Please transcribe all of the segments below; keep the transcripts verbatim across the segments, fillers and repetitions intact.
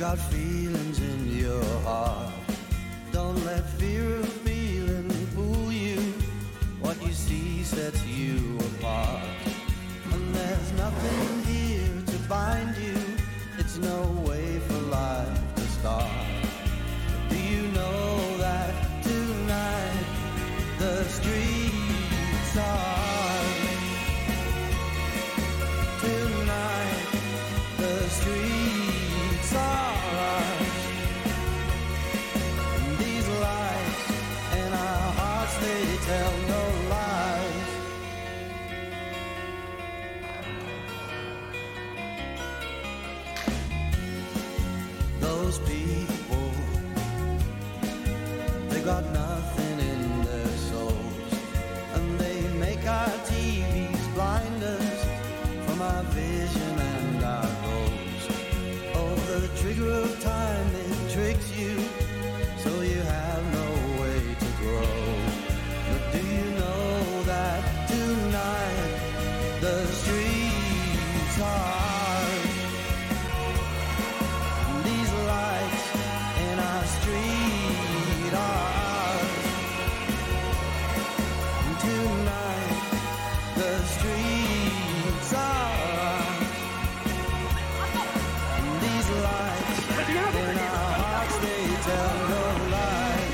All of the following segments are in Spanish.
got feelings in your heart. Don't let fear of feeling fool you. What you see sets you apart. And there's nothing here to bind you. It's no way for life to start. Do you know that tonight the streets are? Tonight the streets are ours. And these lights in our hearts, they tell no lies. Those people, they got nothing in their souls, and they make our T Vs blind us from our vision and our goals. Oh, the trigger of time, it tricks you, so you have no way to grow. But do you know that tonight the streets are? These lights in our street are. Tonight the streets are. These lights in our hearts, they tell no lies.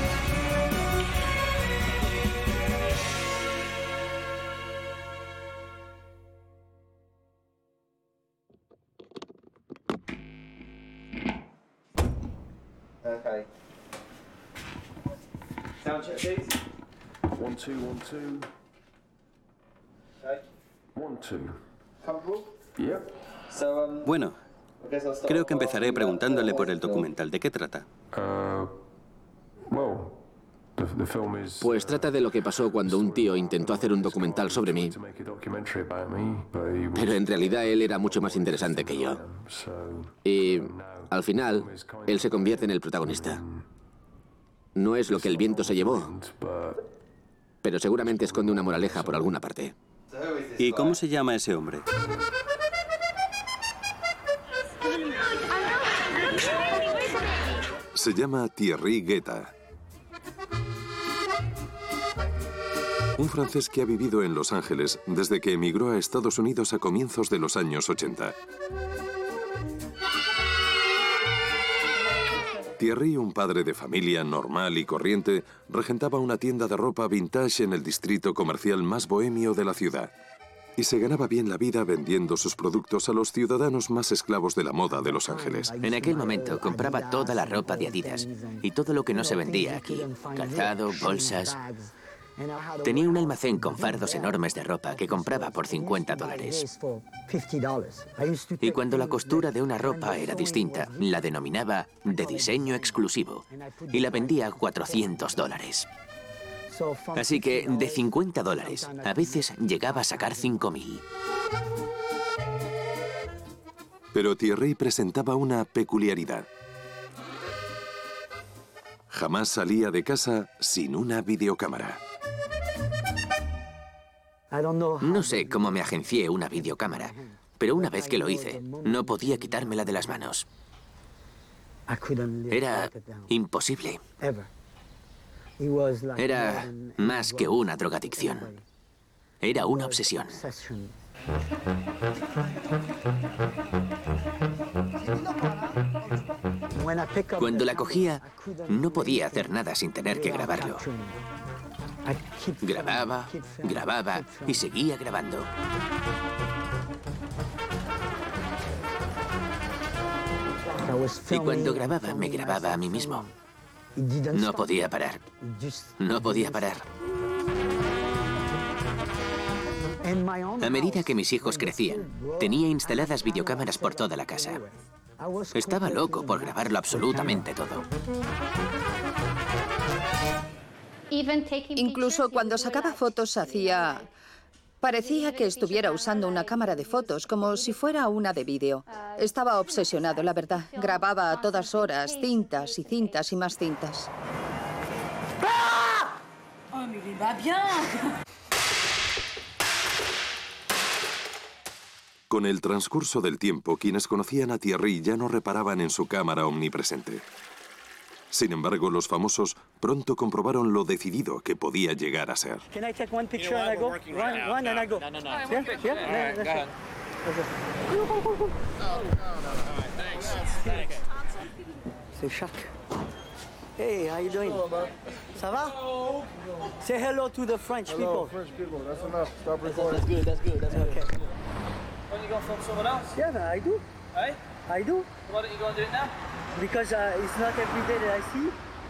Okay. Sound check, please. One, two, one, two. Okay. One, two. Comfortable? Yep. So, um, Bueno, I guess I'll start creo que off empezaré asking about preguntándole the por el film. documental. ¿De qué trata? Uh, well, the, the film is... Pues trata de lo que pasó cuando un tío intentó hacer un documental sobre mí, to make a documentary about me, but he was- pero en realidad él era mucho más interesante que yo. So, Y al final, él se convierte en el protagonista. No es lo que el viento se llevó, but pero seguramente esconde una moraleja por alguna parte. So who is this ¿Y guy? cómo se llama ese hombre? Se llama Thierry Guetta. Un francés que ha vivido en Los Ángeles desde que emigró a Estados Unidos a comienzos de los años ochenta. Thierry, un padre de familia normal y corriente, regentaba una tienda de ropa vintage en el distrito comercial más bohemio de la ciudad. Y se ganaba bien la vida vendiendo sus productos a los ciudadanos más esclavos de la moda de Los Ángeles. En aquel momento compraba toda la ropa de Adidas y todo lo que no se vendía aquí. Calzado, bolsas. Tenía un almacén con fardos enormes de ropa que compraba por cincuenta dólares. Y cuando la costura de una ropa era distinta, la denominaba de diseño exclusivo y la vendía a cuatrocientos dólares. Así que de cincuenta dólares, a veces llegaba a sacar cinco mil. Pero Thierry presentaba una peculiaridad. Jamás salía de casa sin una videocámara. No sé cómo me agencié una videocámara, pero una vez que lo hice, no podía quitármela de las manos. Era imposible. Era más que una drogadicción. Era una obsesión. Cuando la cogía, no podía hacer nada sin tener que grabarlo. Grababa, grababa y seguía grabando. Y cuando grababa, me grababa a mí mismo. No podía parar. No podía parar. A medida que mis hijos crecían, tenía instaladas videocámaras por toda la casa. Estaba loco por grabarlo absolutamente todo. Incluso cuando sacaba fotos hacía... Parecía que estuviera usando una cámara de fotos, como si fuera una de vídeo. Estaba obsesionado, la verdad. Grababa a todas horas, cintas y cintas y más cintas. Con el transcurso del tiempo, quienes conocían a Thierry ya no reparaban en su cámara omnipresente. Sin embargo, los famosos pronto comprobaron lo decidido que podía llegar a ser. Can I take one picture and I go? One, one and I go. No, no, no. Yeah, yeah, yeah, that's it. C'est Jacques. Hey, how you doing? Ça va? Say hello to the French people. French people, that's enough. Stop recording. That's good, that's good, that's good. Okay. When you going to film someone else? Yeah, I do. Hey? I do. Why don't you go and do it now? Because uh, it's not every day that I see.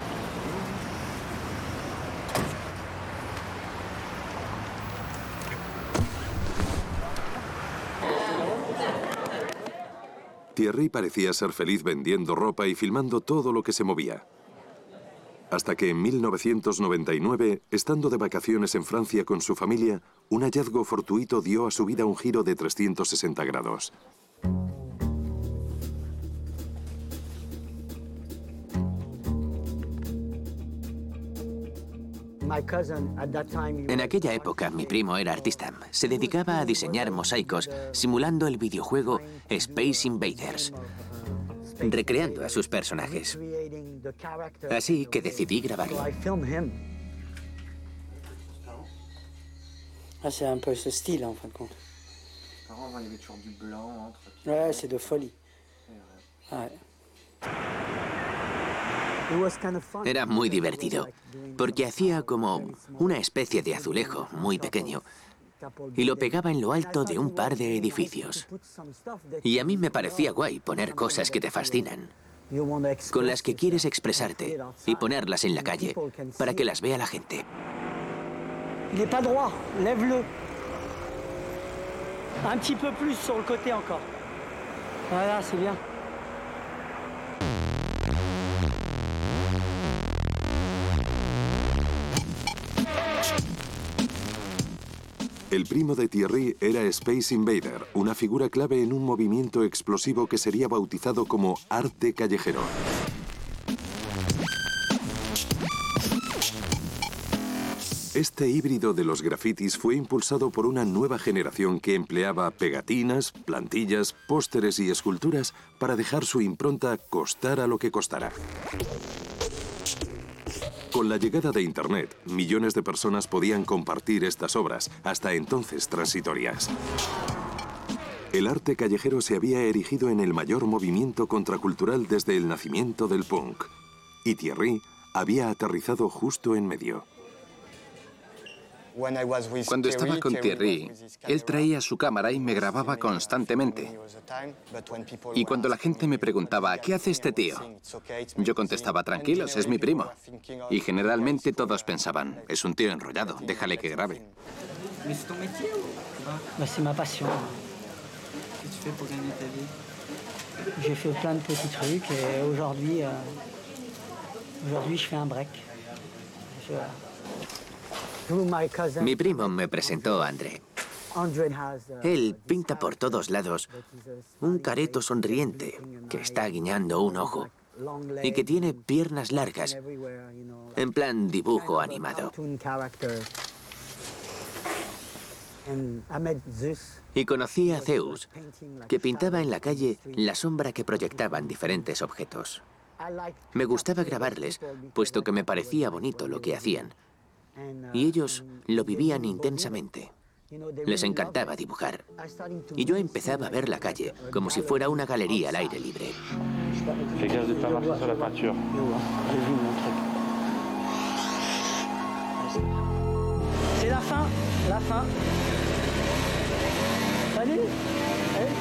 Thierry parecía ser feliz vendiendo ropa y filmando todo lo que se movía. Hasta que en mil novecientos noventa y nueve, estando de vacaciones en Francia con su familia, un hallazgo fortuito dio a su vida un giro de trescientos sesenta grados. En aquella época, mi primo era artista. Se dedicaba a diseñar mosaicos simulando el videojuego Space Invaders, recreando a sus personajes. Así que decidí grabarlo. Ah, c'est un peu ce style, en fin de compte. Ouais, c'est de folie. Ouais. Era muy divertido, porque hacía como una especie de azulejo muy pequeño y lo pegaba en lo alto de un par de edificios. Y a mí me parecía guay poner cosas que te fascinan, con las que quieres expresarte, y ponerlas en la calle para que las vea la gente. Il n'est pas droit, lève-le. Un petit peu plus sur le côté encore. Voilà, c'est bien. El primo de Thierry era Space Invader, una figura clave en un movimiento explosivo que sería bautizado como arte callejero. Este híbrido de los grafitis fue impulsado por una nueva generación que empleaba pegatinas, plantillas, pósteres y esculturas para dejar su impronta costara lo que costara. Con la llegada de Internet, millones de personas podían compartir estas obras, hasta entonces transitorias. El arte callejero se había erigido en el mayor movimiento contracultural desde el nacimiento del punk, y Thierry había aterrizado justo en medio. Cuando estaba con Thierry, él traía su cámara y me grababa constantemente. Y cuando la gente me preguntaba, ¿qué hace este tío?, yo contestaba, tranquilos, es mi primo. Y generalmente todos pensaban, es un tío enrollado, déjale que grabe. C'est ma passion. Qu'est-ce que tu fais pour gagner ta vie? J'ai fait plein de petits trucs et aujourd'hui, euh, aujourd'hui je fais un break. Je... Mi primo me presentó a André. Él pinta por todos lados un careto sonriente que está guiñando un ojo y que tiene piernas largas, en plan dibujo animado. Y conocí a Zeus, que pintaba en la calle la sombra que proyectaban diferentes objetos. Me gustaba grabarles, puesto que me parecía bonito lo que hacían. Y ellos lo vivían intensamente. Les encantaba dibujar. Y yo empezaba a ver la calle como si fuera una galería al aire libre. C'est la fin, la fin. Salut. Salut.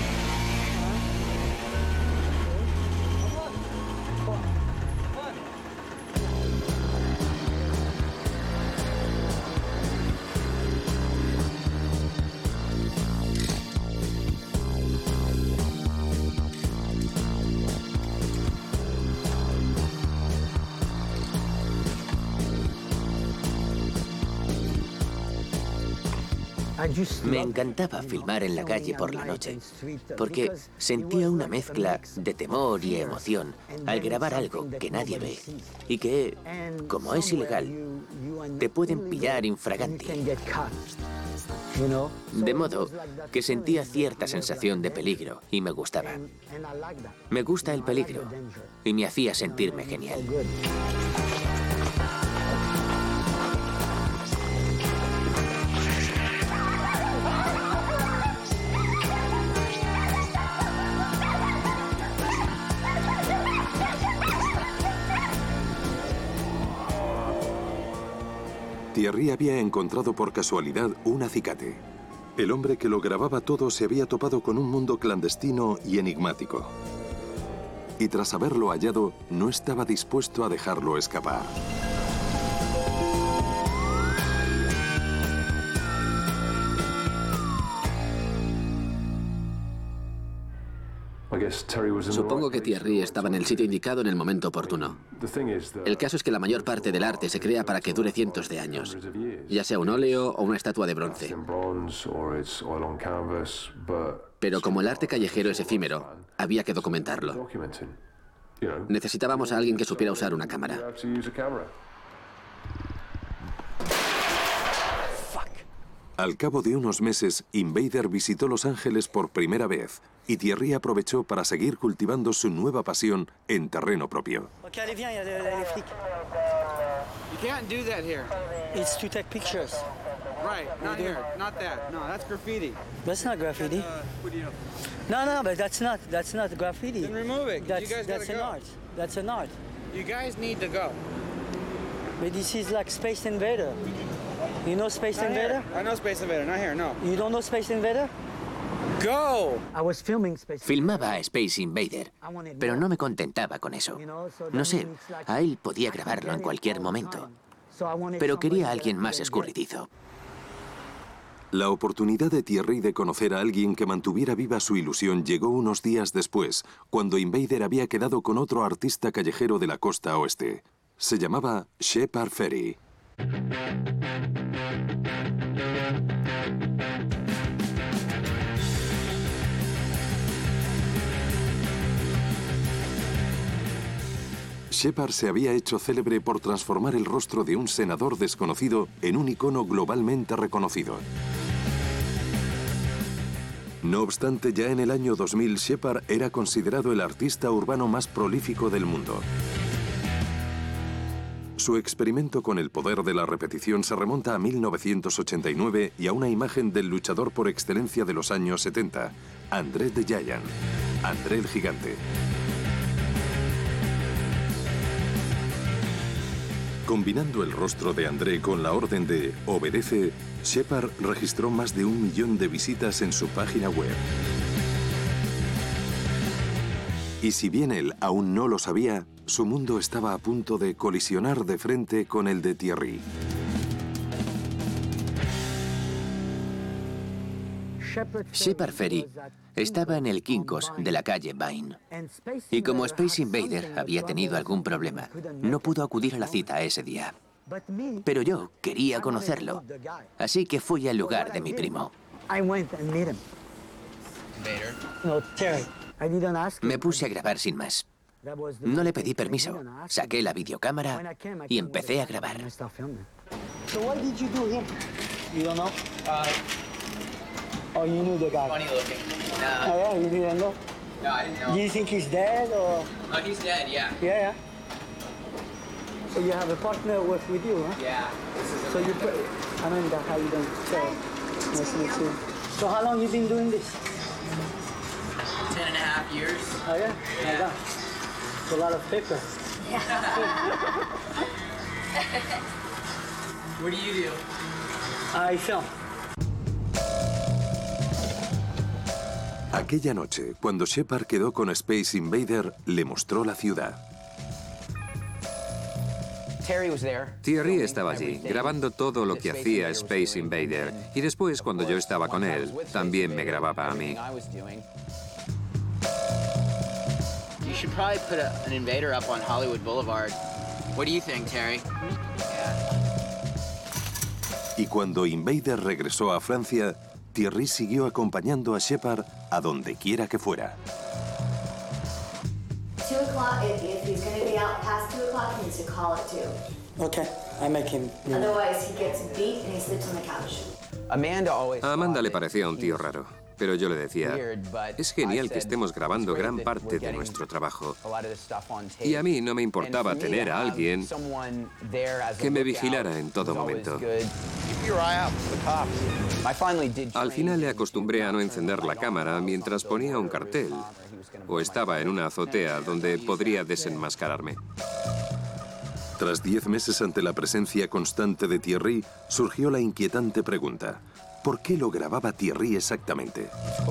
Me encantaba filmar en la calle por la noche, porque sentía una mezcla de temor y emoción al grabar algo que nadie ve y que, como es ilegal, te pueden pillar infraganti. De modo que sentía cierta sensación de peligro y me gustaba. Me gusta el peligro y me hacía sentirme genial. Thierry había encontrado por casualidad un acicate. El hombre que lo grababa todo se había topado con un mundo clandestino y enigmático. Y tras haberlo hallado, no estaba dispuesto a dejarlo escapar. Supongo que Thierry estaba en el sitio indicado en el momento oportuno. El caso es que la mayor parte del arte se crea para que dure cientos de años, ya sea un óleo o una estatua de bronce. Pero como el arte callejero es efímero, había que documentarlo. Necesitábamos a alguien que supiera usar una cámara. Al cabo de unos meses, Invader visitó Los Ángeles por primera vez y Thierry aprovechó para seguir cultivando su nueva pasión en terreno propio. Ok, allez, viens, il y a les, les flics. You can't do that here. It's to take pictures. Right, not here, not that. No, that's graffiti. That's not graffiti. Uh, what do you know? No, no, but that's not, that's not graffiti. Then remove it. That's, You guys that's gotta an go. art. That's an art. You guys need to go. But this is like Space Invader. You know Space Not Invader? here. I know Space Invader, not here, no. You don't know Space Invader? Go! I was filming Space Filmaba a Space Invader, pero no me contentaba con eso. No sé, a él podía grabarlo en cualquier momento, pero quería a alguien más escurridizo. La oportunidad de Thierry de conocer a alguien que mantuviera viva su ilusión llegó unos días después, cuando Invader había quedado con otro artista callejero de la costa oeste. Se llamaba Shepard Fairey. Shepard se había hecho célebre por transformar el rostro de un senador desconocido en un icono globalmente reconocido. No obstante, ya en el año dos mil, Shepard era considerado el artista urbano más prolífico del mundo. Su experimento con el poder de la repetición se remonta a mil novecientos ochenta y nueve y a una imagen del luchador por excelencia de los años setenta, André the Giant, André el Gigante. Combinando el rostro de André con la orden de obedece, Shepard registró más de un millón de visitas en su página web. Y si bien él aún no lo sabía, su mundo estaba a punto de colisionar de frente con el de Thierry. Shepard Fairey estaba en el Kinko's de la calle Vine. Y como Space Invader había tenido algún problema, no pudo acudir a la cita ese día. Pero yo quería conocerlo, así que fui al lugar de mi primo. Me puse a grabar sin más. No le pedí permiso. Saqué la videocámara y empecé a grabar. Oh, you knew the guy. Funny looking. No. Oh, yeah, you didn't know? No, I didn't know. Do you think he's dead or? Oh, he's dead, yeah. Yeah, yeah. So you have a partner work with you, huh? Yeah. This is so you put, Amanda, how you doing? So, nice to meet you. So how long you been doing this? Ten and a half years. Oh, yeah? Yeah. Oh, it's a lot of paper. Yeah. What do you do? I film. Aquella noche, cuando Shepard quedó con Space Invader, le mostró la ciudad. Thierry estaba allí, grabando todo lo que hacía Space Invader. Y después, cuando yo estaba con él, también me grababa a mí. You should probably put a, an invader up on Hollywood Boulevard. What do you think, Terry? Y cuando Invader regresó a Francia, Thierry siguió acompañando a Shepard a donde quiera que fuera. Two o'clock, if, if he's going to be out past two o'clock, he needs to call at two. Okay. A Amanda le parecía un tío raro, pero yo le decía, es genial que estemos grabando gran parte de nuestro trabajo. Y a mí no me importaba tener a alguien que me vigilara en todo momento. Al final le acostumbré a no encender la cámara mientras ponía un cartel o estaba en una azotea donde podría desenmascararme. Tras diez meses ante la presencia constante de Thierry, surgió la inquietante pregunta: ¿por qué lo grababa Thierry exactamente?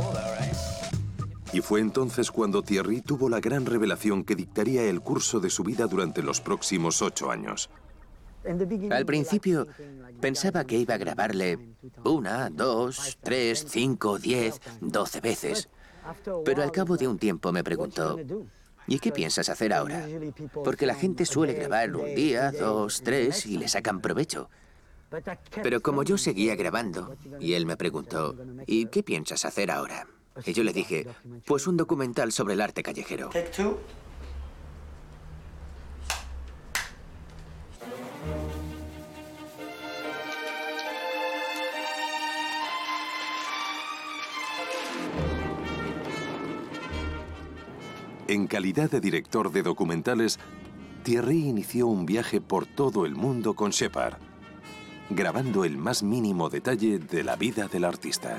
Y fue entonces cuando Thierry tuvo la gran revelación que dictaría el curso de su vida durante los próximos ocho años. Al principio pensaba que iba a grabarle una, dos, tres, cinco, diez, doce veces. Pero al cabo de un tiempo me preguntó, ¿y qué piensas hacer ahora? Porque la gente suele grabar un día, dos, tres y le sacan provecho. Pero como yo seguía grabando, y él me preguntó, ¿y qué piensas hacer ahora? Y yo le dije, pues un documental sobre el arte callejero. En calidad de director de documentales, Thierry inició un viaje por todo el mundo con Shepard, grabando el más mínimo detalle de la vida del artista.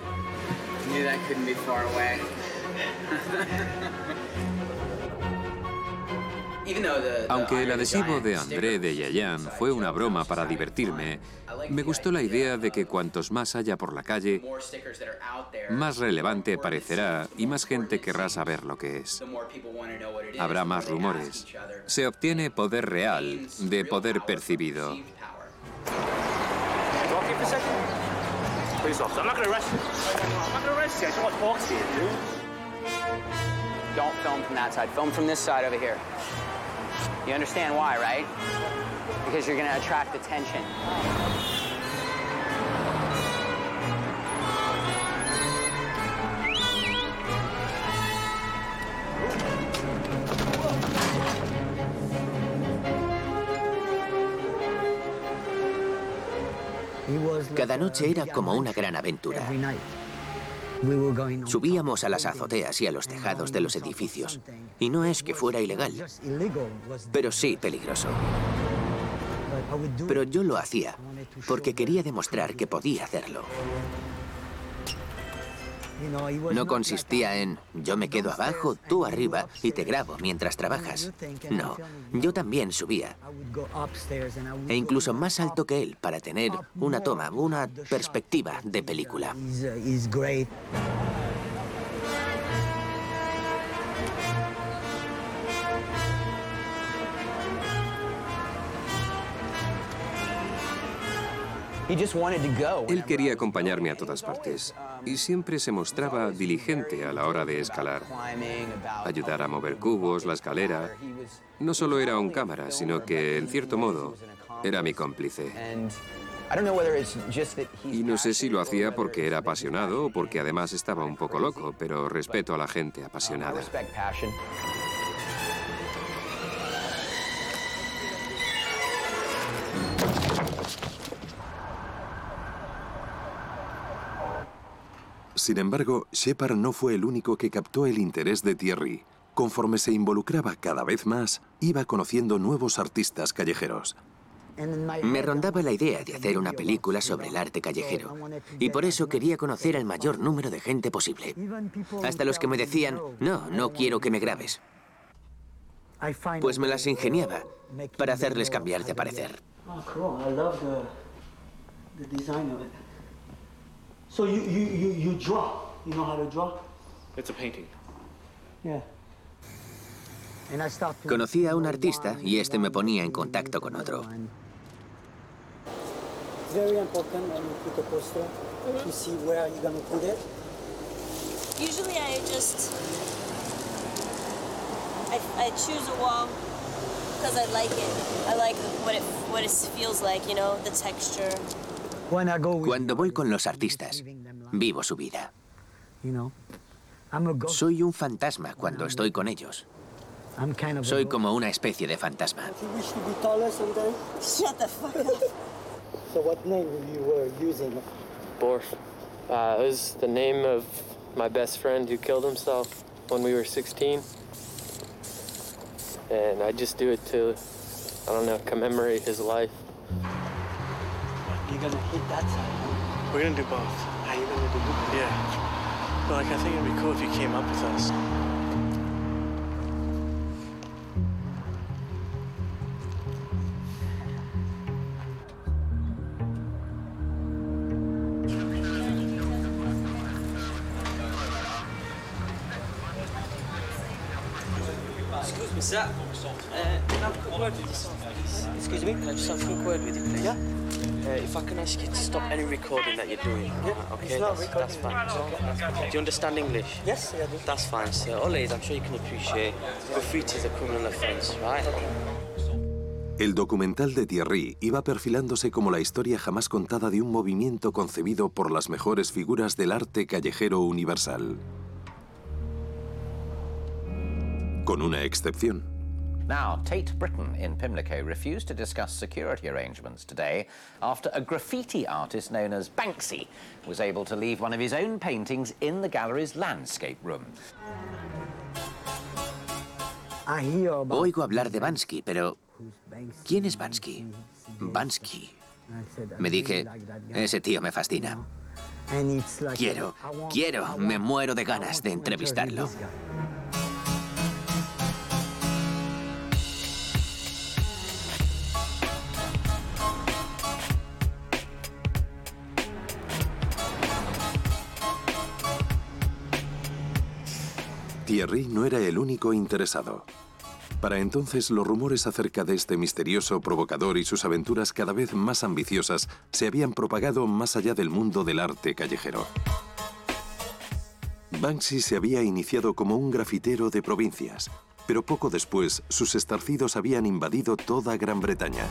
Aunque el adhesivo de André de Yayan fue una broma para divertirme, me gustó la idea de que cuantos más haya por la calle, más relevante parecerá y más gente querrá saber lo que es. Habrá más rumores. Se obtiene poder real de poder percibido. Don't film from that side. Film from this side over here. You understand why, right? Because you're going to attract attention. Cada noche era como una gran aventura. Subíamos a las azoteas y a los tejados de los edificios. Y no es que fuera ilegal, pero sí peligroso. Pero yo lo hacía porque quería demostrar que podía hacerlo. No consistía en, yo me quedo abajo, tú arriba y te grabo mientras trabajas. No, yo también subía. E incluso más alto que él para tener una toma, una perspectiva de película. Él quería acompañarme a todas partes y siempre se mostraba diligente a la hora de escalar, ayudar a mover cubos, la escalera. No solo era un cámara, sino que, en cierto modo, era mi cómplice. Y no sé si lo hacía porque era apasionado o porque además estaba un poco loco, pero respeto a la gente apasionada. Sin embargo, Shepard no fue el único que captó el interés de Thierry. Conforme se involucraba cada vez más, iba conociendo nuevos artistas callejeros. Me rondaba la idea de hacer una película sobre el arte callejero, y por eso quería conocer al mayor número de gente posible. Hasta los que me decían, no, no quiero que me grabes. Pues me las ingeniaba para hacerles cambiar de parecer. So you, you, you, you draw. You know how to draw? It's a painting. Yeah. Conocí a un artista y este me ponía en contacto con otro. It's very important when you put a poster to see where you're going to put it. Usually I just I, I choose a wall because I like it. I like what it what it feels like, you know, the texture. Cuando voy con los artistas, vivo su vida. Soy un fantasma cuando estoy con ellos. Soy como una especie de fantasma. Shut the fuck up. So what name you were using? Borf. Uh, it was the name of my best friend who killed himself when we were sixteen. And I just do it to, I don't know, commemorate his life. You're gonna hit that side? We're gonna do both. Are you gonna do both? Yeah. But like, I think it'd be cool if you came up with us. Excuse me, sir. Uh, can I have a quick word with yourself, please? Excuse me? Can I just have a quick word with you, please? Yeah. Uh, if I can ask you to stop any recording that you're doing. Yeah, uh, okay, it's not that's, recording. that's fine. It's okay. Do you understand English? Yes, I do. That's fine, sir. All it is, I'm sure you can appreciate graffiti is a criminal offense, right? El documental de Thierry iba perfilándose como la historia jamás contada de un movimiento concebido por las mejores figuras del arte callejero universal. Con una excepción. Now, Tate Britain in Pimlico refused to discuss security arrangements today after a graffiti artist known as Banksy was able to leave one of his own paintings in the gallery's landscape room. Oigo hablar de Banksy, pero ¿quién es Banksy? Banksy. Me dije, ese tío me fascina. Quiero, quiero, me muero de ganas de entrevistarlo. Thierry no era el único interesado. Para entonces, los rumores acerca de este misterioso provocador y sus aventuras cada vez más ambiciosas se habían propagado más allá del mundo del arte callejero. Banksy se había iniciado como un grafitero de provincias, pero poco después sus estarcidos habían invadido toda Gran Bretaña.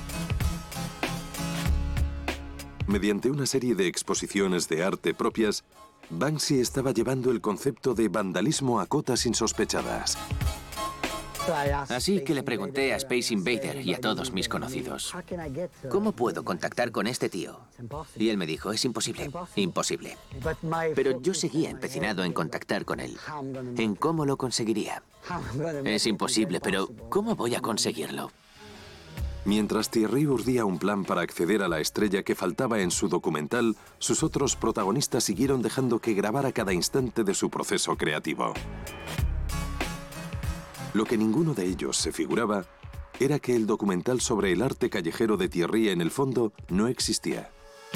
Mediante una serie de exposiciones de arte propias, Banksy estaba llevando el concepto de vandalismo a cotas insospechadas. Así que le pregunté a Space Invader y a todos mis conocidos, ¿cómo puedo contactar con este tío? Y él me dijo, es imposible, imposible. Pero yo seguía empecinado en contactar con él, en cómo lo conseguiría. Es imposible, pero ¿cómo voy a conseguirlo? Mientras Thierry urdía un plan para acceder a la estrella que faltaba en su documental, sus otros protagonistas siguieron dejando que grabara cada instante de su proceso creativo. Lo que ninguno de ellos se figuraba era que el documental sobre el arte callejero de Thierry en el fondo no existía.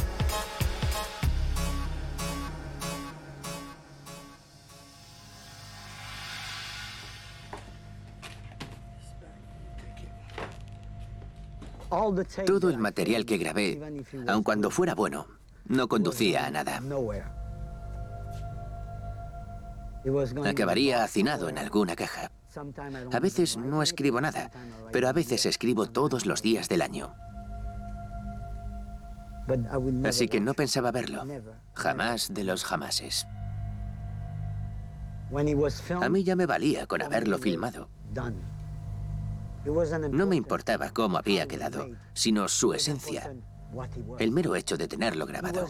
Todo el material que grabé, aun cuando fuera bueno, no conducía a nada. Acabaría hacinado en alguna caja. A veces no escribo nada, pero a veces escribo todos los días del año. Así que no pensaba verlo. Jamás de los jamases. A mí ya me valía con haberlo filmado. No me importaba cómo había quedado, sino su esencia, el mero hecho de tenerlo grabado.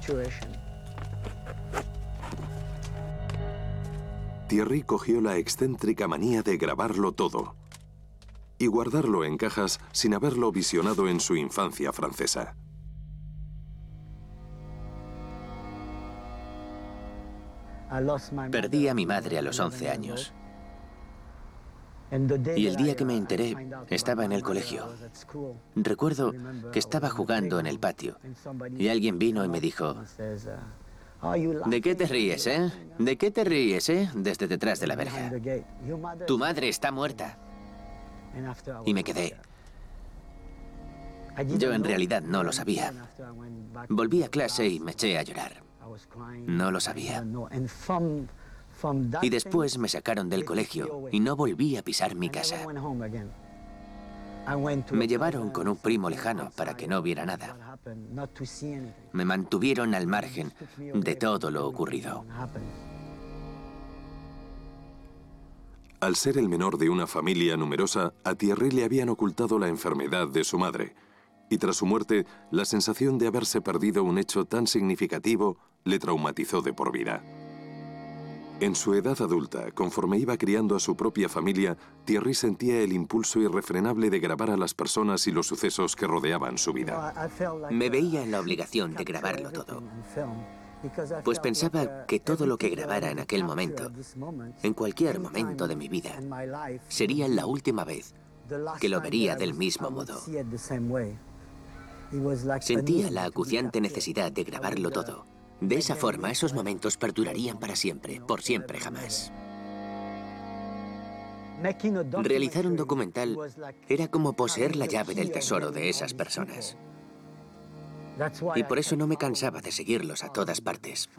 Thierry cogió la excéntrica manía de grabarlo todo y guardarlo en cajas sin haberlo visionado en su infancia francesa. Perdí a mi madre a los once años. Y el día que me enteré, estaba en el colegio. Recuerdo que estaba jugando en el patio y alguien vino y me dijo, ¿de qué te ríes, eh? ¿De qué te ríes, eh? Desde detrás de la verja. Tu madre está muerta. Y me quedé. Yo en realidad no lo sabía. Volví a clase y me eché a llorar. No lo sabía. Y después me sacaron del colegio y no volví a pisar mi casa. Me llevaron con un primo lejano para que no viera nada. Me mantuvieron al margen de todo lo ocurrido. Al ser el menor de una familia numerosa, a Thierry le habían ocultado la enfermedad de su madre. Y tras su muerte, la sensación de haberse perdido un hecho tan significativo le traumatizó de por vida. En su edad adulta, conforme iba criando a su propia familia, Thierry sentía el impulso irrefrenable de grabar a las personas y los sucesos que rodeaban su vida. Me veía en la obligación de grabarlo todo, pues pensaba que todo lo que grabara en aquel momento, en cualquier momento de mi vida, sería la última vez que lo vería del mismo modo. Sentía la acuciante necesidad de grabarlo todo. De esa forma, esos momentos perdurarían para siempre, por siempre jamás. Realizar un documental era como poseer la llave del tesoro de esas personas. Y por eso no me cansaba de seguirlos a todas partes.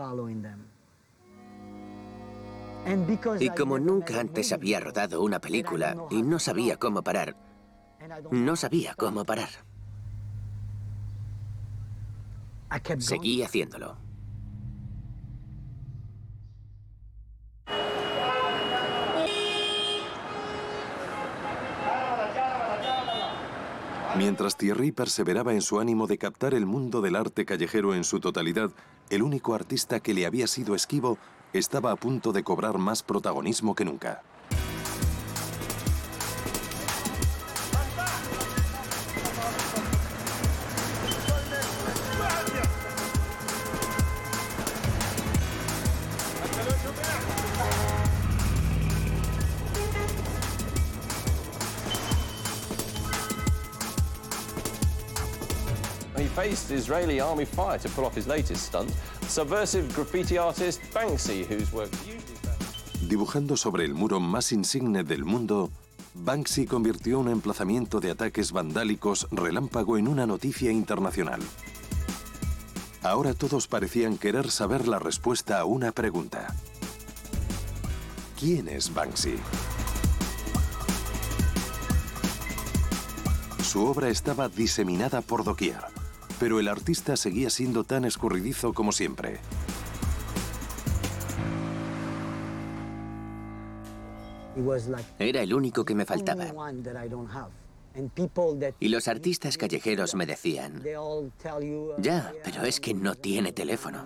Y como nunca antes había rodado una película y no sabía cómo parar, no sabía cómo parar. Seguí haciéndolo. Mientras Thierry perseveraba en su ánimo de captar el mundo del arte callejero en su totalidad, el único artista que le había sido esquivo estaba a punto de cobrar más protagonismo que nunca. He faced Israeli army fire to pull off his latest stunt, subversive graffiti artist Banksy, whose work usually found... Dibujando sobre el muro más insigne del mundo, Banksy convirtió un emplazamiento de ataques vandálicos relámpago en una noticia internacional. Ahora todos parecían querer saber la respuesta a una pregunta. ¿Quién es Banksy? Su obra estaba diseminada por doquier, pero el artista seguía siendo tan escurridizo como siempre. Era el único que me faltaba. Y los artistas callejeros me decían, ya, pero es que no tiene teléfono.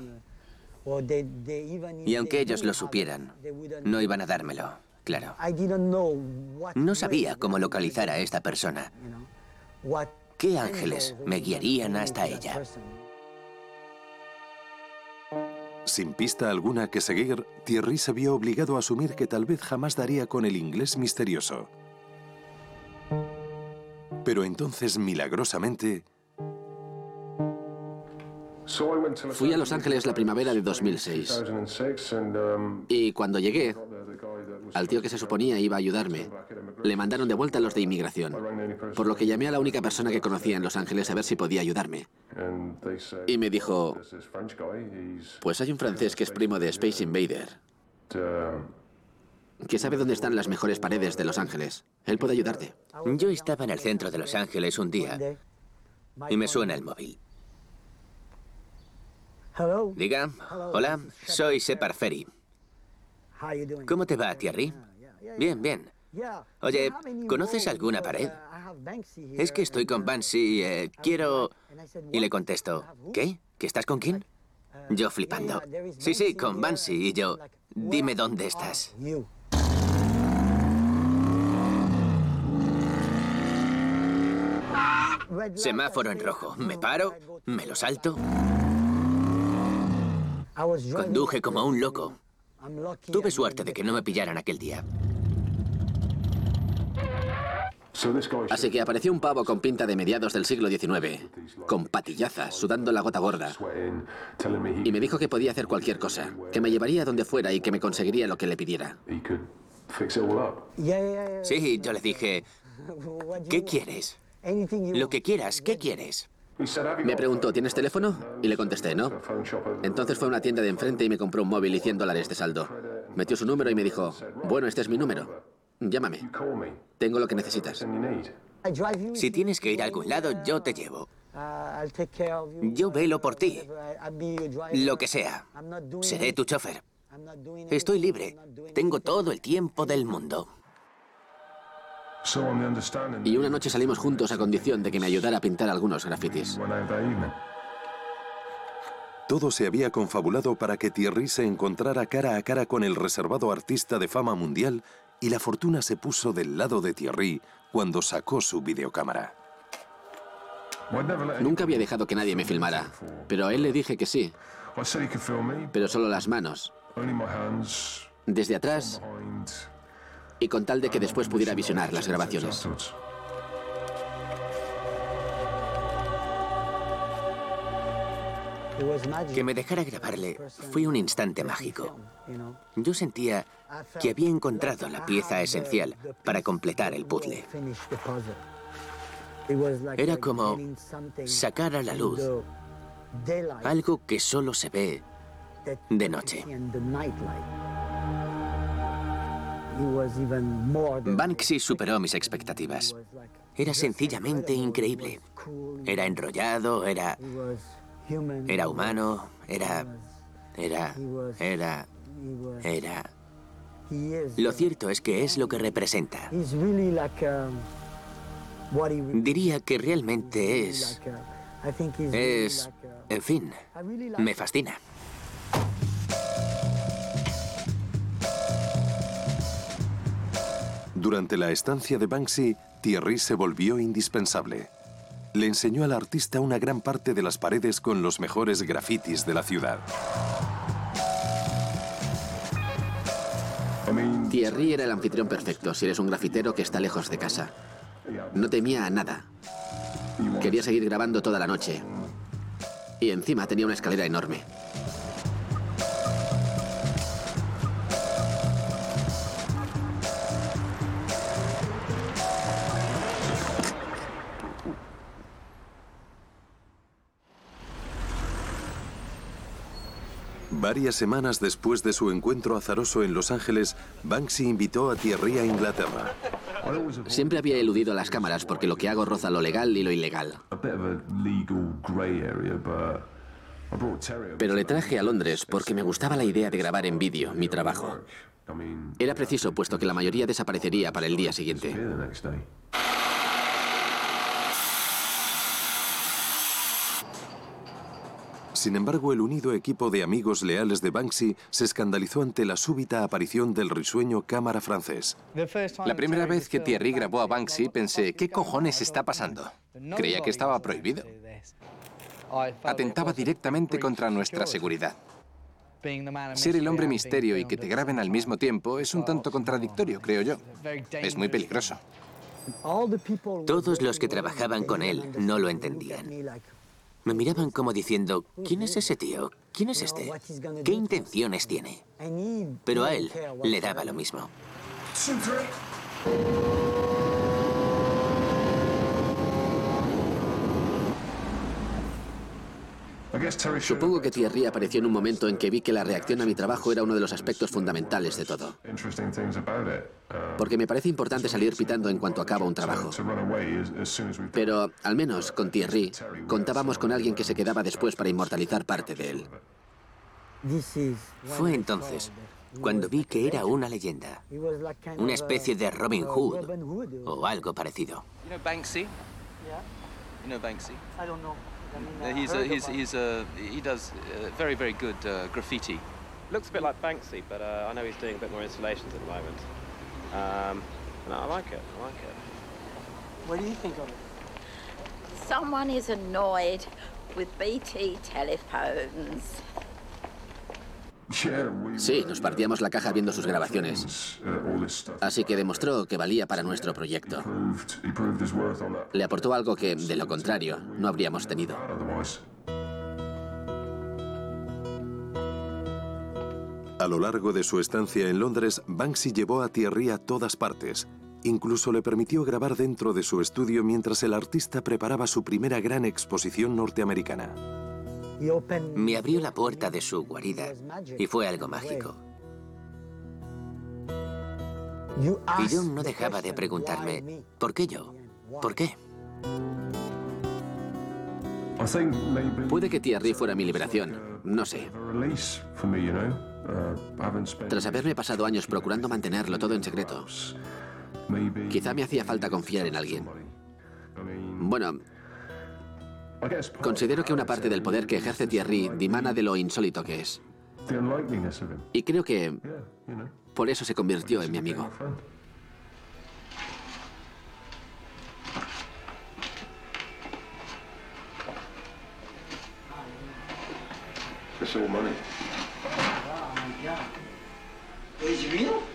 Y aunque ellos lo supieran, no iban a dármelo, claro. No sabía cómo localizar a esta persona. ¿Qué ángeles me guiarían hasta ella? Sin pista alguna que seguir, Thierry se vio obligado a asumir que tal vez jamás daría con el inglés misterioso. Pero entonces, milagrosamente... Fui a Los Ángeles la primavera de dos mil seis. Y cuando llegué, al tío que se suponía iba a ayudarme, le mandaron de vuelta a los de inmigración. Por lo que llamé a la única persona que conocía en Los Ángeles a ver si podía ayudarme. Y me dijo, pues hay un francés que es primo de Space Invader, que sabe dónde están las mejores paredes de Los Ángeles. Él puede ayudarte. Yo estaba en el centro de Los Ángeles un día y me suena el móvil. Diga, hola, soy Separ Ferry. ¿Cómo te va, Thierry? Bien, bien. Oye, ¿conoces alguna pared? Es que estoy con Banksy y eh, quiero... Y le contesto, ¿qué? ¿Que estás con quién? Yo flipando. Sí, sí, con Banksy. Y yo, dime dónde estás. Semáforo en rojo. Me paro, me lo salto. Conduje como un loco. Tuve suerte de que no me pillaran aquel día. Así que apareció un pavo con pinta de mediados del siglo diecinueve, con patillazas, sudando la gota gorda. Y me dijo que podía hacer cualquier cosa, que me llevaría donde fuera y que me conseguiría lo que le pidiera. Sí, yo le dije, ¿qué quieres? Lo que quieras, ¿qué quieres? Me preguntó, ¿tienes teléfono? Y le contesté, no. Entonces fue a una tienda de enfrente y me compró un móvil y cien dólares de saldo. Metió su número y me dijo, bueno, este es mi número. Llámame. Tengo lo que necesitas. Si tienes que ir a algún lado, yo te llevo. Yo velo por ti. Lo que sea. Seré tu chofer. Estoy libre. Tengo todo el tiempo del mundo. Y una noche salimos juntos a condición de que me ayudara a pintar algunos grafitis. Todo se había confabulado para que Thierry se encontrara cara a cara con el reservado artista de fama mundial y la fortuna se puso del lado de Thierry cuando sacó su videocámara. Nunca había dejado que nadie me filmara, pero a él le dije que sí. Pero solo las manos. Desde atrás y con tal de que después pudiera visionar las grabaciones. Que me dejara grabarle fue un instante mágico. Yo sentía que había encontrado la pieza esencial para completar el puzzle. Era como sacar a la luz algo que solo se ve de noche. Banksy superó mis expectativas. Era sencillamente increíble. Era enrollado, era... Era humano, era... Era... Era... Era... Lo cierto es que es lo que representa. Diría que realmente es... Es... En fin, me fascina. Durante la estancia de Banksy, Thierry se volvió indispensable. Le enseñó al artista una gran parte de las paredes con los mejores grafitis de la ciudad. Thierry era el anfitrión perfecto si eres un grafitero que está lejos de casa. No temía a nada. Quería seguir grabando toda la noche. Y encima tenía una escalera enorme. Varias semanas después de su encuentro azaroso en Los Ángeles, Banksy invitó a Thierry a Inglaterra. Siempre había eludido a las cámaras porque lo que hago roza lo legal y lo ilegal. Pero le traje a Londres porque me gustaba la idea de grabar en vídeo mi trabajo. Era preciso, puesto que la mayoría desaparecería para el día siguiente. Sin embargo, el unido equipo de amigos leales de Banksy se escandalizó ante la súbita aparición del risueño cámara francés. La primera vez que Thierry grabó a Banksy pensé, ¿qué cojones está pasando? Creía que estaba prohibido. Atentaba directamente contra nuestra seguridad. Ser el hombre misterio y que te graben al mismo tiempo es un tanto contradictorio, creo yo. Es muy peligroso. Todos los que trabajaban con él no lo entendían. Me miraban como diciendo, ¿quién es ese tío? ¿Quién es este? ¿Qué intenciones tiene? Pero a él le daba lo mismo. Supongo que Thierry apareció en un momento en que vi que la reacción a mi trabajo era uno de los aspectos fundamentales de todo. Porque me parece importante salir pitando en cuanto acaba un trabajo. Pero, al menos con Thierry, contábamos con alguien que se quedaba después para inmortalizar parte de él. Fue entonces cuando vi que era una leyenda. Una especie de Robin Hood o algo parecido. You know Banksy? Yeah. You know Banksy? I don't know. I mean, Uh, I he's heard a, he's about he's a, he does uh, very very good uh, graffiti. Looks a bit like Banksy, but uh, I know he's doing a bit more installations at the moment. Um, and I like it. I like it. What do you think of it? Someone is annoyed with B T telephones. Sí, nos partíamos la caja viendo sus grabaciones. Así que demostró que valía para nuestro proyecto. Le aportó algo que, de lo contrario, no habríamos tenido. A lo largo de su estancia en Londres, Banksy llevó a Thierry a todas partes. Incluso le permitió grabar dentro de su estudio mientras el artista preparaba su primera gran exposición norteamericana. Me abrió la puerta de su guarida y fue algo mágico. Y yo no dejaba de preguntarme, ¿por qué yo? ¿Por qué? Puede que Thierry fuera mi liberación, no sé. Tras haberme pasado años procurando mantenerlo todo en secreto, Quizá me hacía falta confiar en alguien. Bueno, considero que una parte del poder que ejerce Thierry dimana de lo insólito que es. Y creo que por eso se convirtió en mi amigo. It's all money. Oh my God. Is it real?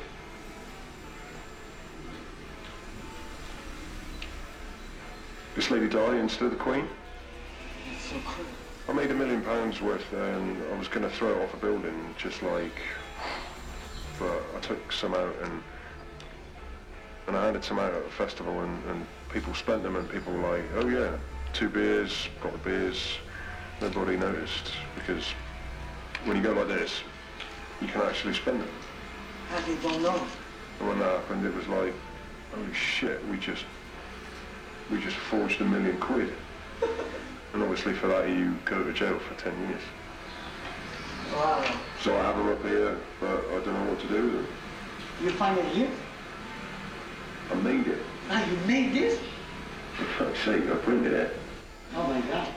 This lady died instead of the Queen. It's so cool. I made a million pounds worth there and I was going to throw it off a building, just like, but I took some out and and I handed some out at a festival and, and people spent them and people were like, oh yeah, two beers, got the beers. Nobody noticed because when you go like this, you can actually spend them. And they don't know. And when that happened, it was like, holy shit, we just, we just forged a million quid. And obviously for that you go to jail for ten years. Wow. So I have them up here, but I don't know what to do with them. You find it here? I made it. Ah, you made this? For fuck's sake, I printed it. Oh my God.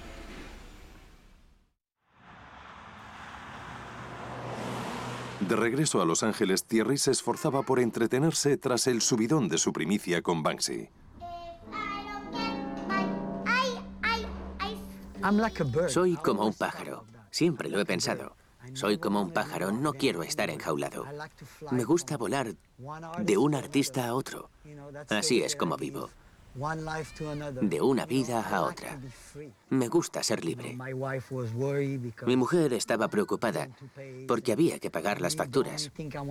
De regreso a Los Ángeles, Thierry se esforzaba por entretenerse tras el subidón de su primicia con Banksy. Soy como un pájaro. Siempre lo he pensado. Soy como un pájaro, no quiero estar enjaulado. Me gusta volar de un artista a otro. Así es como vivo. De una vida a otra. Me gusta ser libre. Mi mujer estaba preocupada porque había que pagar las facturas.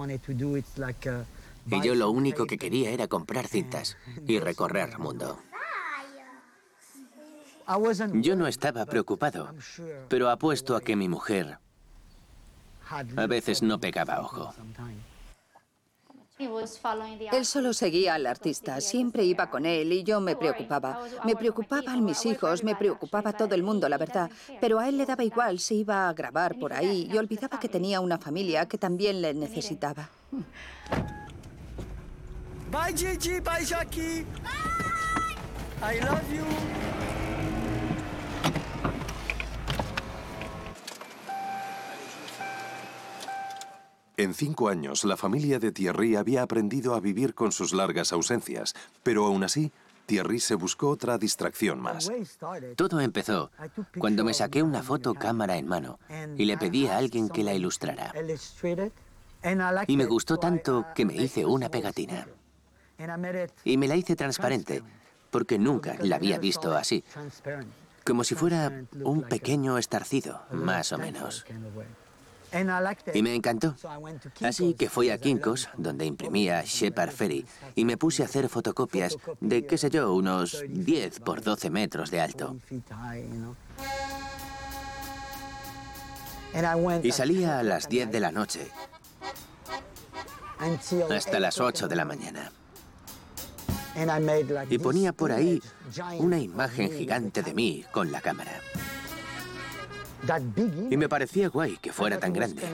Y yo lo único que quería era comprar cintas y recorrer el mundo. Yo no estaba preocupado, pero apuesto a que mi mujer a veces no pegaba ojo. Él solo seguía al artista, siempre iba con él y yo me preocupaba. Me preocupaban mis hijos, me preocupaba todo el mundo, la verdad. Pero a él le daba igual si iba a grabar por ahí y olvidaba que tenía una familia que también le necesitaba. Bye, Gigi. Bye, Jackie. Bye. I love you. En cinco años, la familia de Thierry había aprendido a vivir con sus largas ausencias, pero aún así, Thierry se buscó otra distracción más. Todo empezó cuando me saqué una foto cámara en mano y le pedí a alguien que la ilustrara. Y me gustó tanto que me hice una pegatina. Y me la hice transparente, porque nunca la había visto así. Como si fuera un pequeño estarcido, más o menos. Y me encantó. Así que fui a Kinko's, donde imprimía Shepard Fairey, y me puse a hacer fotocopias de, qué sé yo, unos diez por doce metros de alto. Y salía a las diez de la noche, hasta las ocho de la mañana. Y ponía por ahí una imagen gigante de mí con la cámara. Y me parecía guay que fuera tan grande.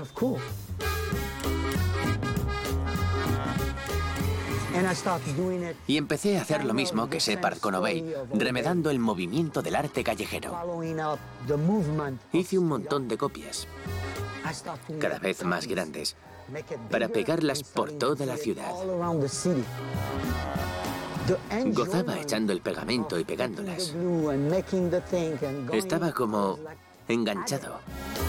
Y empecé a hacer lo mismo que Shepard con Obey, remedando el movimiento del arte callejero. Hice un montón de copias, cada vez más grandes, para pegarlas por toda la ciudad. Gozaba echando el pegamento y pegándolas. Estaba como enganchado.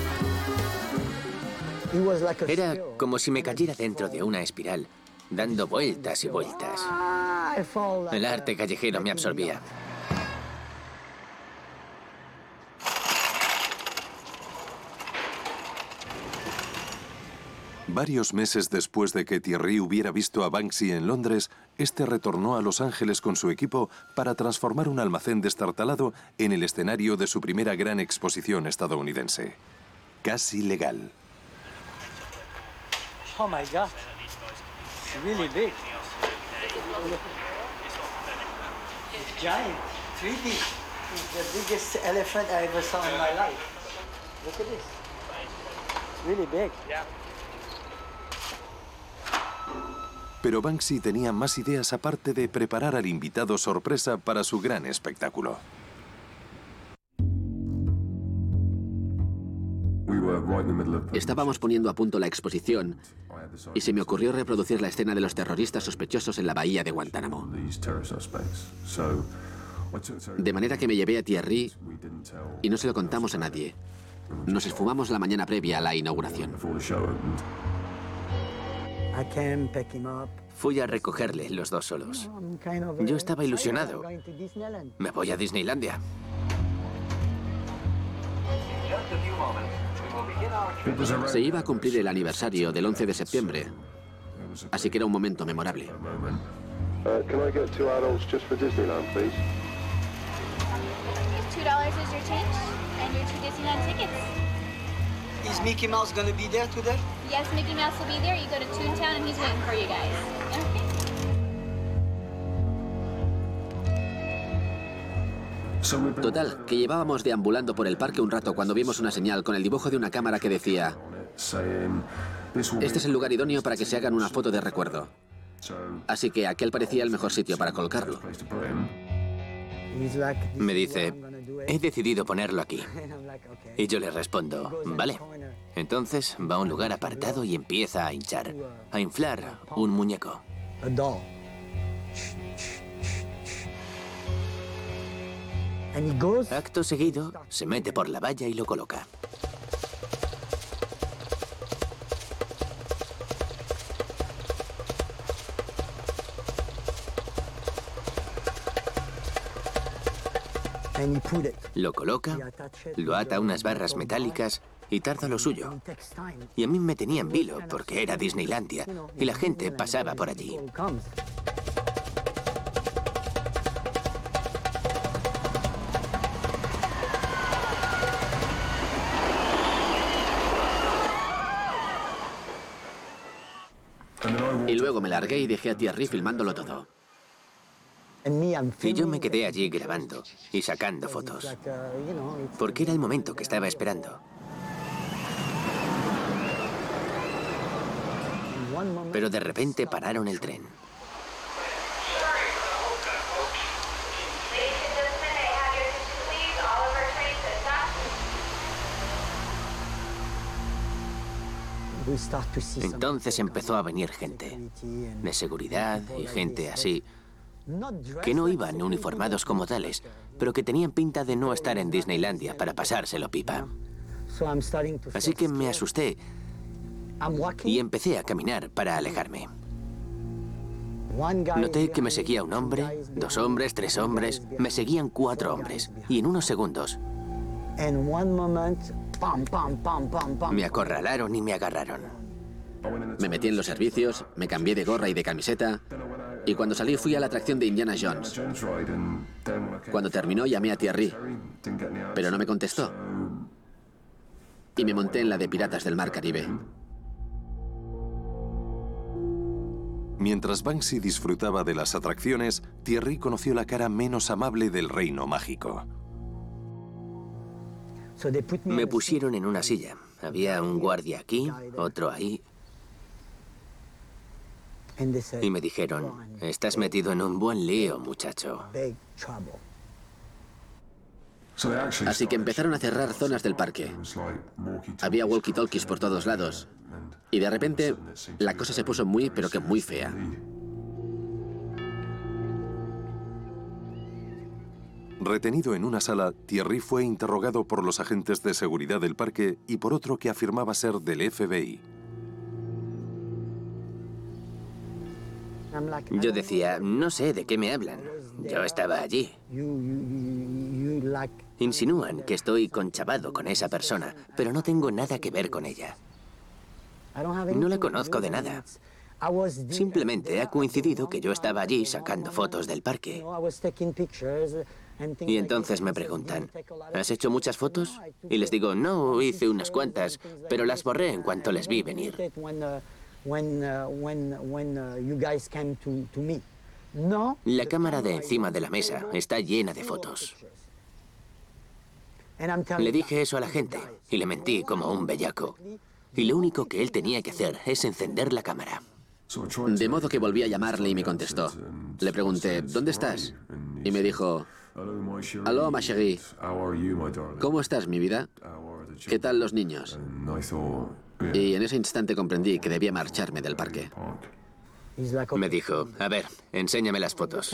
Era como si me cayera dentro de una espiral, dando vueltas y vueltas. El arte callejero me absorbía. Varios meses después de que Thierry hubiera visto a Banksy en Londres, este retornó a Los Ángeles con su equipo para transformar un almacén destartalado en el escenario de su primera gran exposición estadounidense. Casi legal. Oh my God. It's really big. It's giant. three D. It's the biggest elephant I ever saw in my life. Look at this. It's really big. Yeah. Pero Banksy tenía más ideas aparte de preparar al invitado sorpresa para su gran espectáculo. Estábamos poniendo a punto la exposición y se me ocurrió reproducir la escena de los terroristas sospechosos en la bahía de Guantánamo. De manera que me llevé a Thierry y no se lo contamos a nadie. Nos esfumamos la mañana previa a la inauguración. Fui a recogerle los dos solos. Yo estaba ilusionado. Me voy a Disneylandia. Se iba a cumplir el aniversario del once de septiembre, así que era un momento memorable. Uh, can I get two adults just for Disneyland, please? two dollars is your change, and your two Disneyland tickets. Is Mickey Mouse gonna be there today? Yes, Mickey Mouse will be there. You go to Toontown, and he's waiting for you guys. Okay. Total, que llevábamos deambulando por el parque un rato cuando vimos una señal con el dibujo de una cámara que decía: este es el lugar idóneo para que se hagan una foto de recuerdo. Así que aquel parecía el mejor sitio para colocarlo. Me dice, he decidido ponerlo aquí. Y yo le respondo, vale. Entonces va a un lugar apartado y empieza a hinchar, a inflar un muñeco. Acto seguido, se mete por la valla y lo coloca. Lo coloca, lo ata a unas barras metálicas y tarda lo suyo. Y a mí me tenía en vilo porque era Disneylandia y la gente pasaba por allí. Y luego me largué y dejé a Thierry filmándolo todo. Y yo me quedé allí grabando y sacando fotos, porque era el momento que estaba esperando. Pero de repente pararon el tren. Entonces empezó a venir gente de seguridad y gente así, que no iban uniformados como tales, pero que tenían pinta de no estar en Disneylandia para pasárselo pipa. Así que me asusté y empecé a caminar para alejarme. Noté que me seguía un hombre, dos hombres, tres hombres, me seguían cuatro hombres, y en unos segundos me acorralaron y me agarraron. Me metí en los servicios, me cambié de gorra y de camiseta, y cuando salí fui a la atracción de Indiana Jones. Cuando terminó llamé a Thierry, pero no me contestó. Y me monté en la de Piratas del Mar Caribe. Mientras Banksy disfrutaba de las atracciones, Thierry conoció la cara menos amable del reino mágico. Me pusieron en una silla. Había un guardia aquí, otro ahí. Y me dijeron, estás metido en un buen lío, muchacho. Así que empezaron a cerrar zonas del parque. Había walkie-talkies por todos lados. Y de repente, la cosa se puso muy, pero que muy fea. Retenido en una sala, Thierry fue interrogado por los agentes de seguridad del parque y por otro que afirmaba ser del F B I. Yo decía, no sé de qué me hablan. Yo estaba allí. Insinúan que estoy conchavado con esa persona, pero no tengo nada que ver con ella. No la conozco de nada. Simplemente ha coincidido que yo estaba allí sacando fotos del parque. Y entonces me preguntan, ¿has hecho muchas fotos? Y les digo, no, hice unas cuantas, pero las borré en cuanto les vi venir. La cámara de encima de la mesa está llena de fotos. Le dije eso a la gente y le mentí como un bellaco. Y lo único que él tenía que hacer es encender la cámara. De modo que volví a llamarle y me contestó. Le pregunté, ¿dónde estás? Y me dijo, «Aló, ma chérie. ¿Cómo estás, mi vida? ¿Qué tal los niños?» Y en ese instante comprendí que debía marcharme del parque. Me dijo, a ver, enséñame las fotos.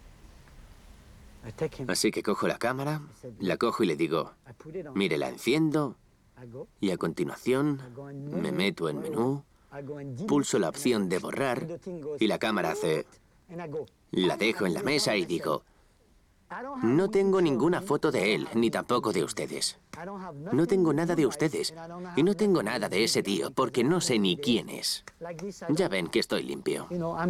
Así que cojo la cámara, la cojo y le digo, mire, la enciendo y a continuación me meto en menú, pulso la opción de borrar y la cámara hace... La dejo en la mesa y digo, no tengo ninguna foto de él, ni tampoco de ustedes. No tengo nada de ustedes y no tengo nada de ese tío porque no sé ni quién es. Ya ven que estoy limpio.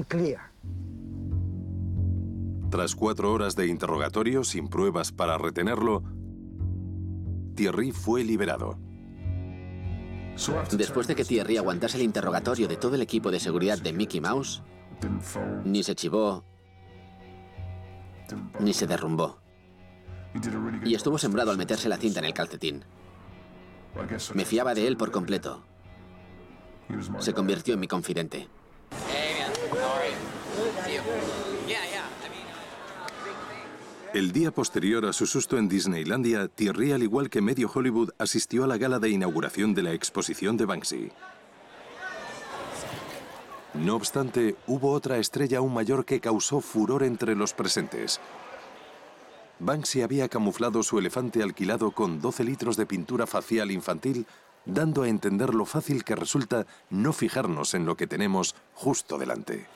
Tras cuatro horas de interrogatorio sin pruebas para retenerlo, Thierry fue liberado. Después de que Thierry aguantase el interrogatorio de todo el equipo de seguridad de Mickey Mouse, ni se chivó, ni se derrumbó. Y estuvo sembrado al meterse la cinta en el calcetín. Me fiaba de él por completo. Se convirtió en mi confidente. El día posterior a su susto en Disneylandia, Thierry, al igual que medio Hollywood, asistió a la gala de inauguración de la exposición de Banksy. No obstante, hubo otra estrella aún mayor que causó furor entre los presentes. Banksy había camuflado su elefante alquilado con doce litros de pintura facial infantil, dando a entender lo fácil que resulta no fijarnos en lo que tenemos justo delante.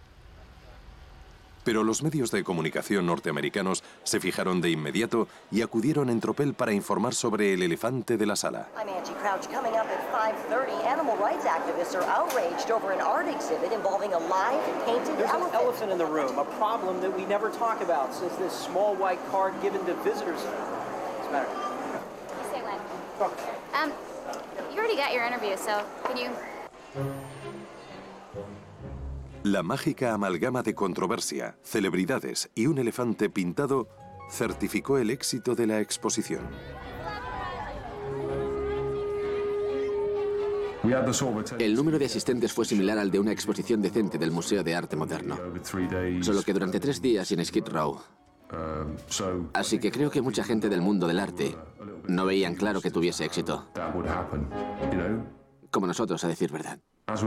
Pero los medios de comunicación norteamericanos se fijaron de inmediato y acudieron en tropel para informar sobre el elefante de la sala. I'm Angie Crouch. Coming up at five thirty, animal rights activists are outraged over an art exhibit involving a live painted There's elephant. an elephant in the room, a problem that we never talk about since this small white card given to visitors. What's the matter? Say when. Um, you already got your interview, so can you... La mágica amalgama de controversia, celebridades y un elefante pintado certificó el éxito de la exposición. El número de asistentes fue similar al de una exposición decente del Museo de Arte Moderno, solo que durante tres días en Skid Row. Así que creo que mucha gente del mundo del arte no veían claro que tuviese éxito. Como nosotros, a decir verdad.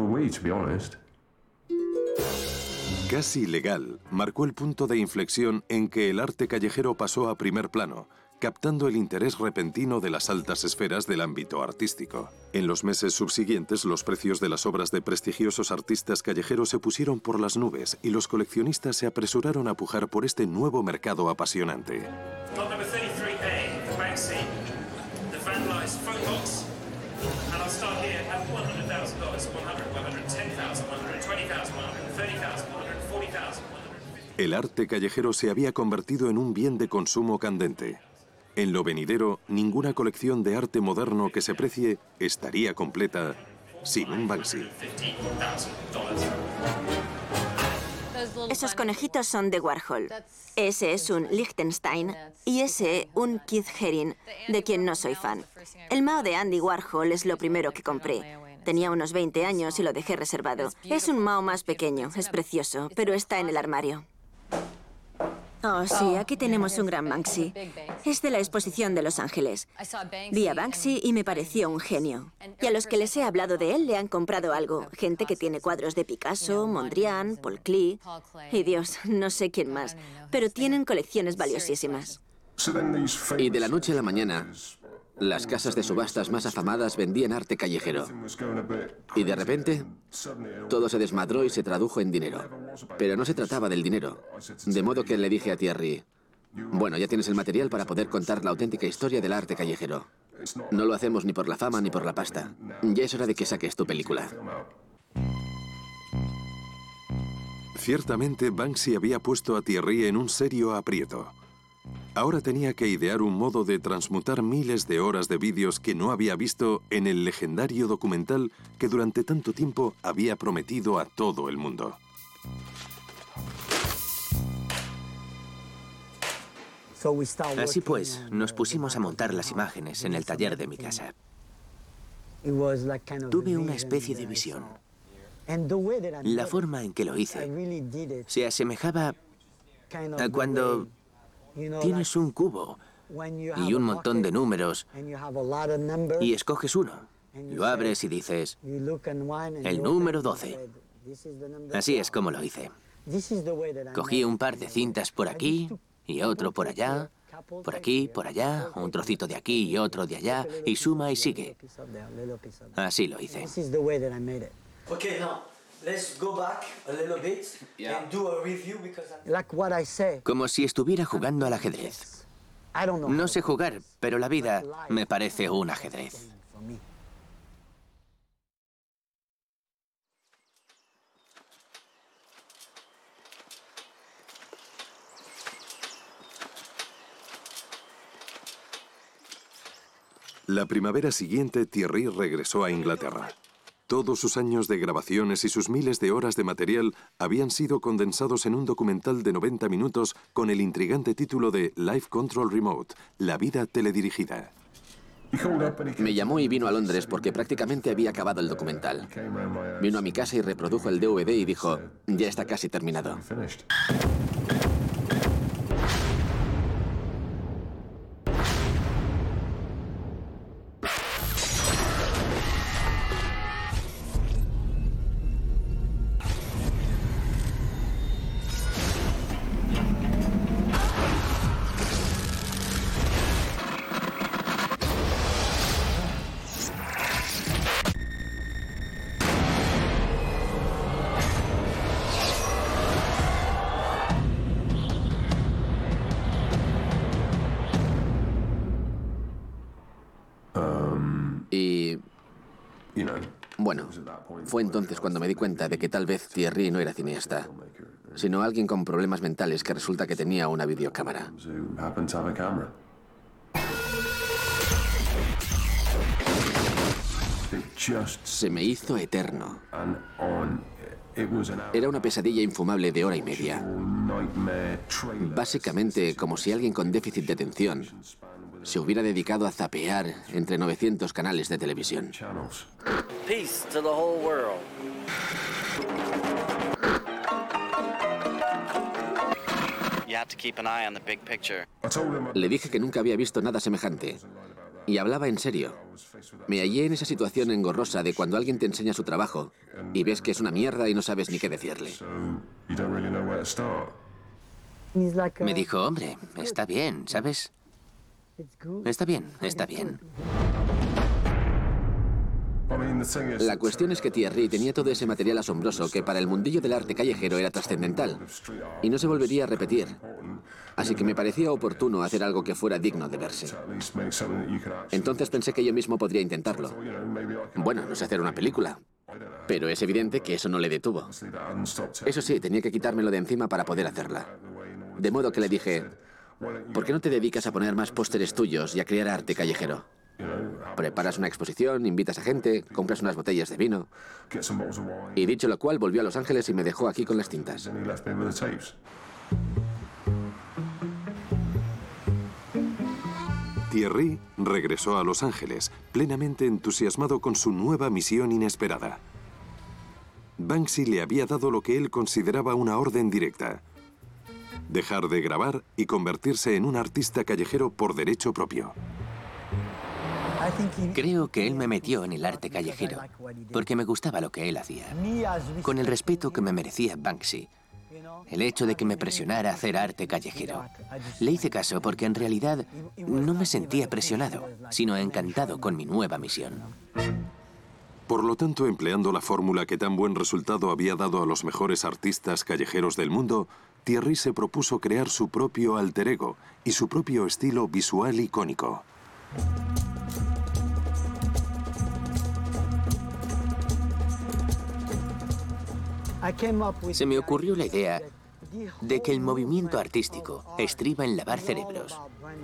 Casi legal, marcó el punto de inflexión en que el arte callejero pasó a primer plano, captando el interés repentino de las altas esferas del ámbito artístico. En los meses subsiguientes, los precios de las obras de prestigiosos artistas callejeros se pusieron por las nubes y los coleccionistas se apresuraron a pujar por este nuevo mercado apasionante. El arte callejero se había convertido en un bien de consumo candente. En lo venidero, ninguna colección de arte moderno que se precie estaría completa sin un Banksy. Esos conejitos son de Warhol. Ese es un Liechtenstein y ese un Keith Haring, de quien no soy fan. El Mao de Andy Warhol es lo primero que compré. Tenía unos veinte años y lo dejé reservado. Es un Mao más pequeño, es precioso, pero está en el armario. Oh, sí, aquí tenemos un gran Banksy. Es de la exposición de Los Ángeles. Vi a Banksy y me pareció un genio. Y a los que les he hablado de él le han comprado algo. Gente que tiene cuadros de Picasso, Mondrian, Paul Klee... Y Dios, no sé quién más. Pero tienen colecciones valiosísimas. Y de la noche a la mañana, las casas de subastas más afamadas vendían arte callejero. Y de repente, todo se desmadró y se tradujo en dinero. Pero no se trataba del dinero. De modo que le dije a Thierry, bueno, ya tienes el material para poder contar la auténtica historia del arte callejero. No lo hacemos ni por la fama ni por la pasta. Ya es hora de que saques tu película. Ciertamente, Banksy había puesto a Thierry en un serio aprieto. Ahora tenía que idear un modo de transmutar miles de horas de vídeos que no había visto en el legendario documental que durante tanto tiempo había prometido a todo el mundo. Así pues, nos pusimos a montar las imágenes en el taller de mi casa. Tuve una especie de visión. La forma en que lo hice se asemejaba a cuando tienes un cubo y un montón de números y escoges uno. Lo abres y dices, el número doce. Así es como lo hice. Cogí un par de cintas por aquí y otro por allá, por aquí, por allá, un trocito de aquí y otro de allá, y suma y sigue. Así lo hice. Okay, now let's go back a little bit and do a review because like what I say. Como si estuviera jugando al ajedrez. No sé jugar, pero la vida me parece un ajedrez. La primavera siguiente, Thierry regresó a Inglaterra. Todos sus años de grabaciones y sus miles de horas de material habían sido condensados en un documental de noventa minutos con el intrigante título de Life Control Remote, la vida teledirigida. Me llamó y vino a Londres porque prácticamente había acabado el documental. Vino a mi casa y reprodujo el D V D y dijo, ya está casi terminado. Y... bueno, fue entonces cuando me di cuenta de que tal vez Thierry no era cineasta, sino alguien con problemas mentales que resulta que tenía una videocámara. Se me hizo eterno. Era una pesadilla infumable de hora y media. Básicamente como si alguien con déficit de atención se hubiera dedicado a zapear entre novecientos canales de televisión. Peace to the whole world. You have to keep an eye on the big picture. Le dije que nunca había visto nada semejante. Y hablaba en serio. Me hallé en esa situación engorrosa de cuando alguien te enseña su trabajo y ves que es una mierda y no sabes ni qué decirle. Me dijo, hombre, está bien, ¿sabes? Está bien, está bien. La cuestión es que Thierry tenía todo ese material asombroso que para el mundillo del arte callejero era trascendental y no se volvería a repetir. Así que me parecía oportuno hacer algo que fuera digno de verse. Entonces pensé que yo mismo podría intentarlo. Bueno, no sé hacer una película, pero es evidente que eso no le detuvo. Eso sí, tenía que quitármelo de encima para poder hacerla. De modo que le dije, ¿por qué no te dedicas a poner más pósteres tuyos y a crear arte callejero? Preparas una exposición, invitas a gente, compras unas botellas de vino. Y dicho lo cual, volvió a Los Ángeles y me dejó aquí con las cintas. Thierry regresó a Los Ángeles, plenamente entusiasmado con su nueva misión inesperada. Banksy le había dado lo que él consideraba una orden directa: dejar de grabar y convertirse en un artista callejero por derecho propio. Creo que él me metió en el arte callejero porque me gustaba lo que él hacía, con el respeto que me merecía Banksy. El hecho de que me presionara a hacer arte callejero. Le hice caso porque en realidad no me sentía presionado, sino encantado con mi nueva misión. Por lo tanto, empleando la fórmula que tan buen resultado había dado a los mejores artistas callejeros del mundo, Thierry se propuso crear su propio alter ego y su propio estilo visual icónico. Se me ocurrió la idea de que el movimiento artístico estriba en lavar cerebros.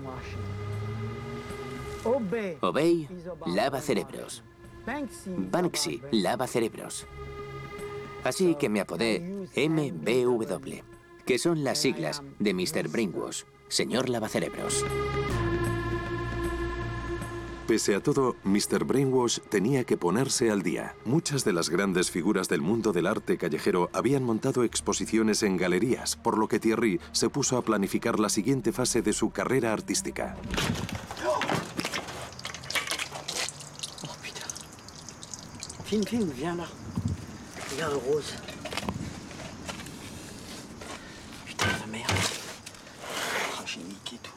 Obey lava cerebros. Banksy lava cerebros. Así que me apodé M B W, que son las siglas de mister Brainwash, señor lavacerebros. Pese a todo, mister Brainwash tenía que ponerse al día. Muchas de las grandes figuras del mundo del arte callejero habían montado exposiciones en galerías, por lo que Thierry se puso a planificar la siguiente fase de su carrera artística. Oh putain. Film, film, viens là. Regarde le rose. Putain, la merde. Oh, j'ai niqué tout.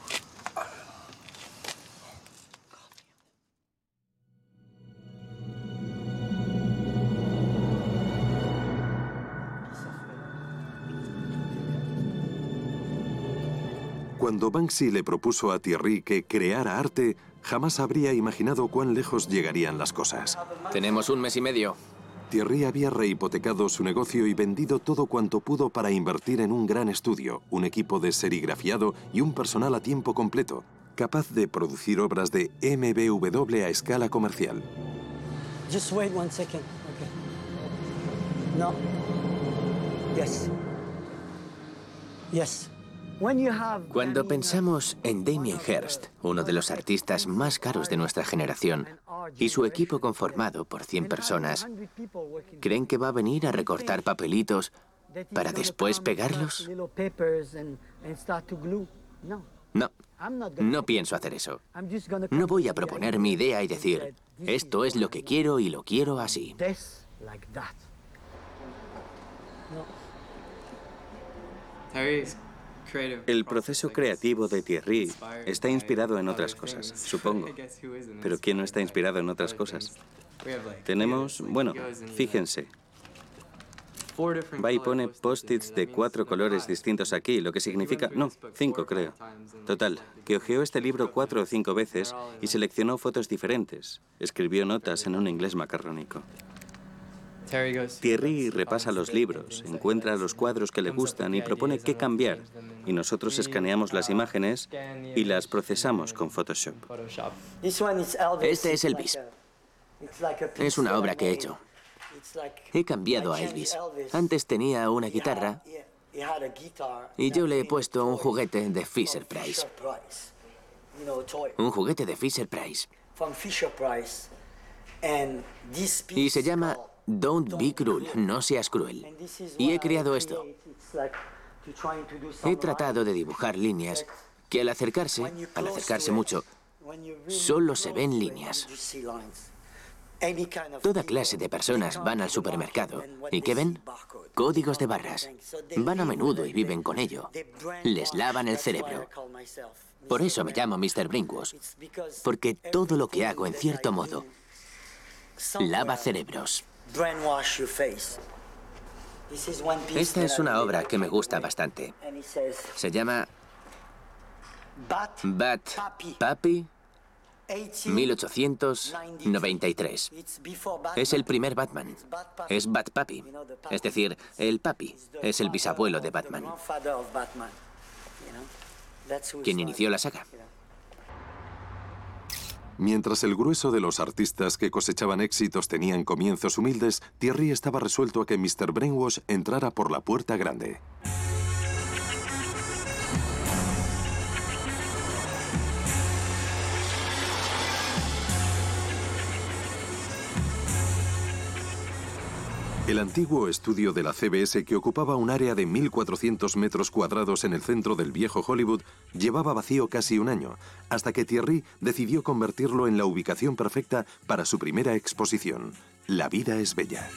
Cuando Banksy le propuso a Thierry que creara arte, jamás habría imaginado cuán lejos llegarían las cosas. Tenemos un mes y medio. Thierry había rehipotecado su negocio y vendido todo cuanto pudo para invertir en un gran estudio, un equipo de serigrafiado y un personal a tiempo completo, capaz de producir obras de M B W a escala comercial. Just wait one second. Okay. No. Yes. Yes. Cuando pensamos en Damien Hirst, uno de los artistas más caros de nuestra generación, y su equipo conformado por cien personas, ¿creen que va a venir a recortar papelitos para después pegarlos? No, no pienso hacer eso. No voy a proponer mi idea y decir, esto es lo que quiero y lo quiero así. El proceso creativo de Thierry está inspirado en otras cosas, supongo. Pero ¿quién no está inspirado en otras cosas? Tenemos, bueno, fíjense. Va y pone post-its de cuatro colores distintos aquí, lo que significa... No, cinco creo. Total, que hojeó este libro cuatro o cinco veces y seleccionó fotos diferentes. Escribió notas en un inglés macarrónico. Thierry repasa los libros, encuentra los cuadros que le gustan y propone qué cambiar. Y nosotros escaneamos las imágenes y las procesamos con Photoshop. Este es Elvis. Es una obra que he hecho. He cambiado a Elvis. Antes tenía una guitarra y yo le he puesto un juguete de Fisher-Price. Un juguete de Fisher-Price. Y se llama Don't Be Cruel, no seas cruel. Y he creado esto. He tratado de dibujar líneas que al acercarse, al acercarse mucho, solo se ven líneas. Toda clase de personas van al supermercado y ¿qué ven? Códigos de barras. Van a menudo y viven con ello. Les lavan el cerebro. Por eso me llamo mister Brainwash, porque todo lo que hago, en cierto modo, lava cerebros. Esta es una obra que me gusta bastante. Se llama Bat Papi mil ochocientos noventa y tres. Es el primer Batman. Es Bat Papi. Es decir, el papi es el bisabuelo de Batman, quien inició la saga. Mientras el grueso de los artistas que cosechaban éxitos tenían comienzos humildes, Thierry estaba resuelto a que mister Brainwash entrara por la puerta grande. El antiguo estudio de la C B S, que ocupaba un área de mil cuatrocientos metros cuadrados en el centro del viejo Hollywood, llevaba vacío casi un año, hasta que Thierry decidió convertirlo en la ubicación perfecta para su primera exposición. La vida es bella.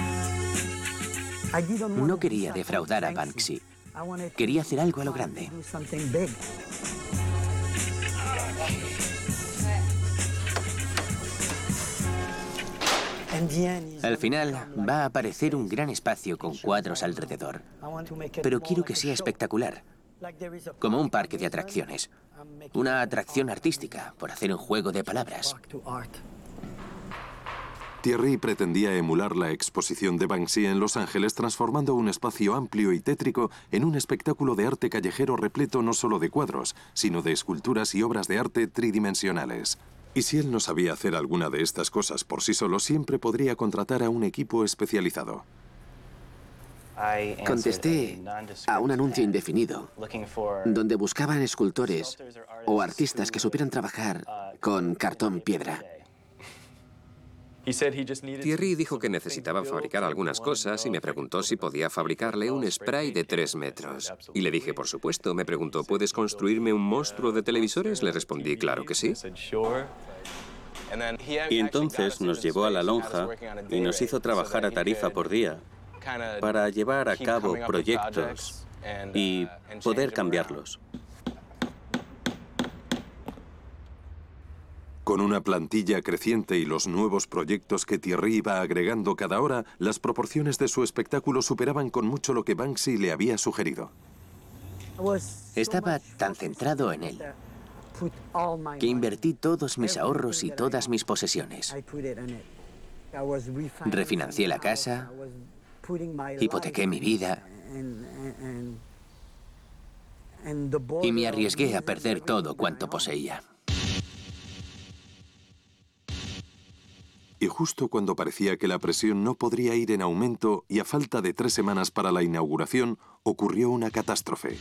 No quería defraudar a Banksy. Quería hacer algo a lo grande. Al final va a aparecer un gran espacio con cuadros alrededor. Pero quiero que sea espectacular, como un parque de atracciones. Una atracción artística, por hacer un juego de palabras. Thierry pretendía emular la exposición de Banksy en Los Ángeles, transformando un espacio amplio y tétrico en un espectáculo de arte callejero repleto no solo de cuadros, sino de esculturas y obras de arte tridimensionales. Y si él no sabía hacer alguna de estas cosas por sí solo, siempre podría contratar a un equipo especializado. Contesté a un anuncio indefinido donde buscaban escultores o artistas que supieran trabajar con cartón piedra. Thierry dijo que necesitaba fabricar algunas cosas y me preguntó si podía fabricarle un spray de tres metros. Y le dije, por supuesto. Me preguntó, ¿puedes construirme un monstruo de televisores? Le respondí, claro que sí. Y entonces nos llevó a la lonja y nos hizo trabajar a tarifa por día para llevar a cabo proyectos y poder cambiarlos. Con una plantilla creciente y los nuevos proyectos que Thierry iba agregando cada hora, las proporciones de su espectáculo superaban con mucho lo que Banksy le había sugerido. Estaba tan centrado en él que invertí todos mis ahorros y todas mis posesiones. Refinancié la casa, hipotequé mi vida y me arriesgué a perder todo cuanto poseía. Y justo cuando parecía que la presión no podría ir en aumento y a falta de tres semanas para la inauguración, ocurrió una catástrofe.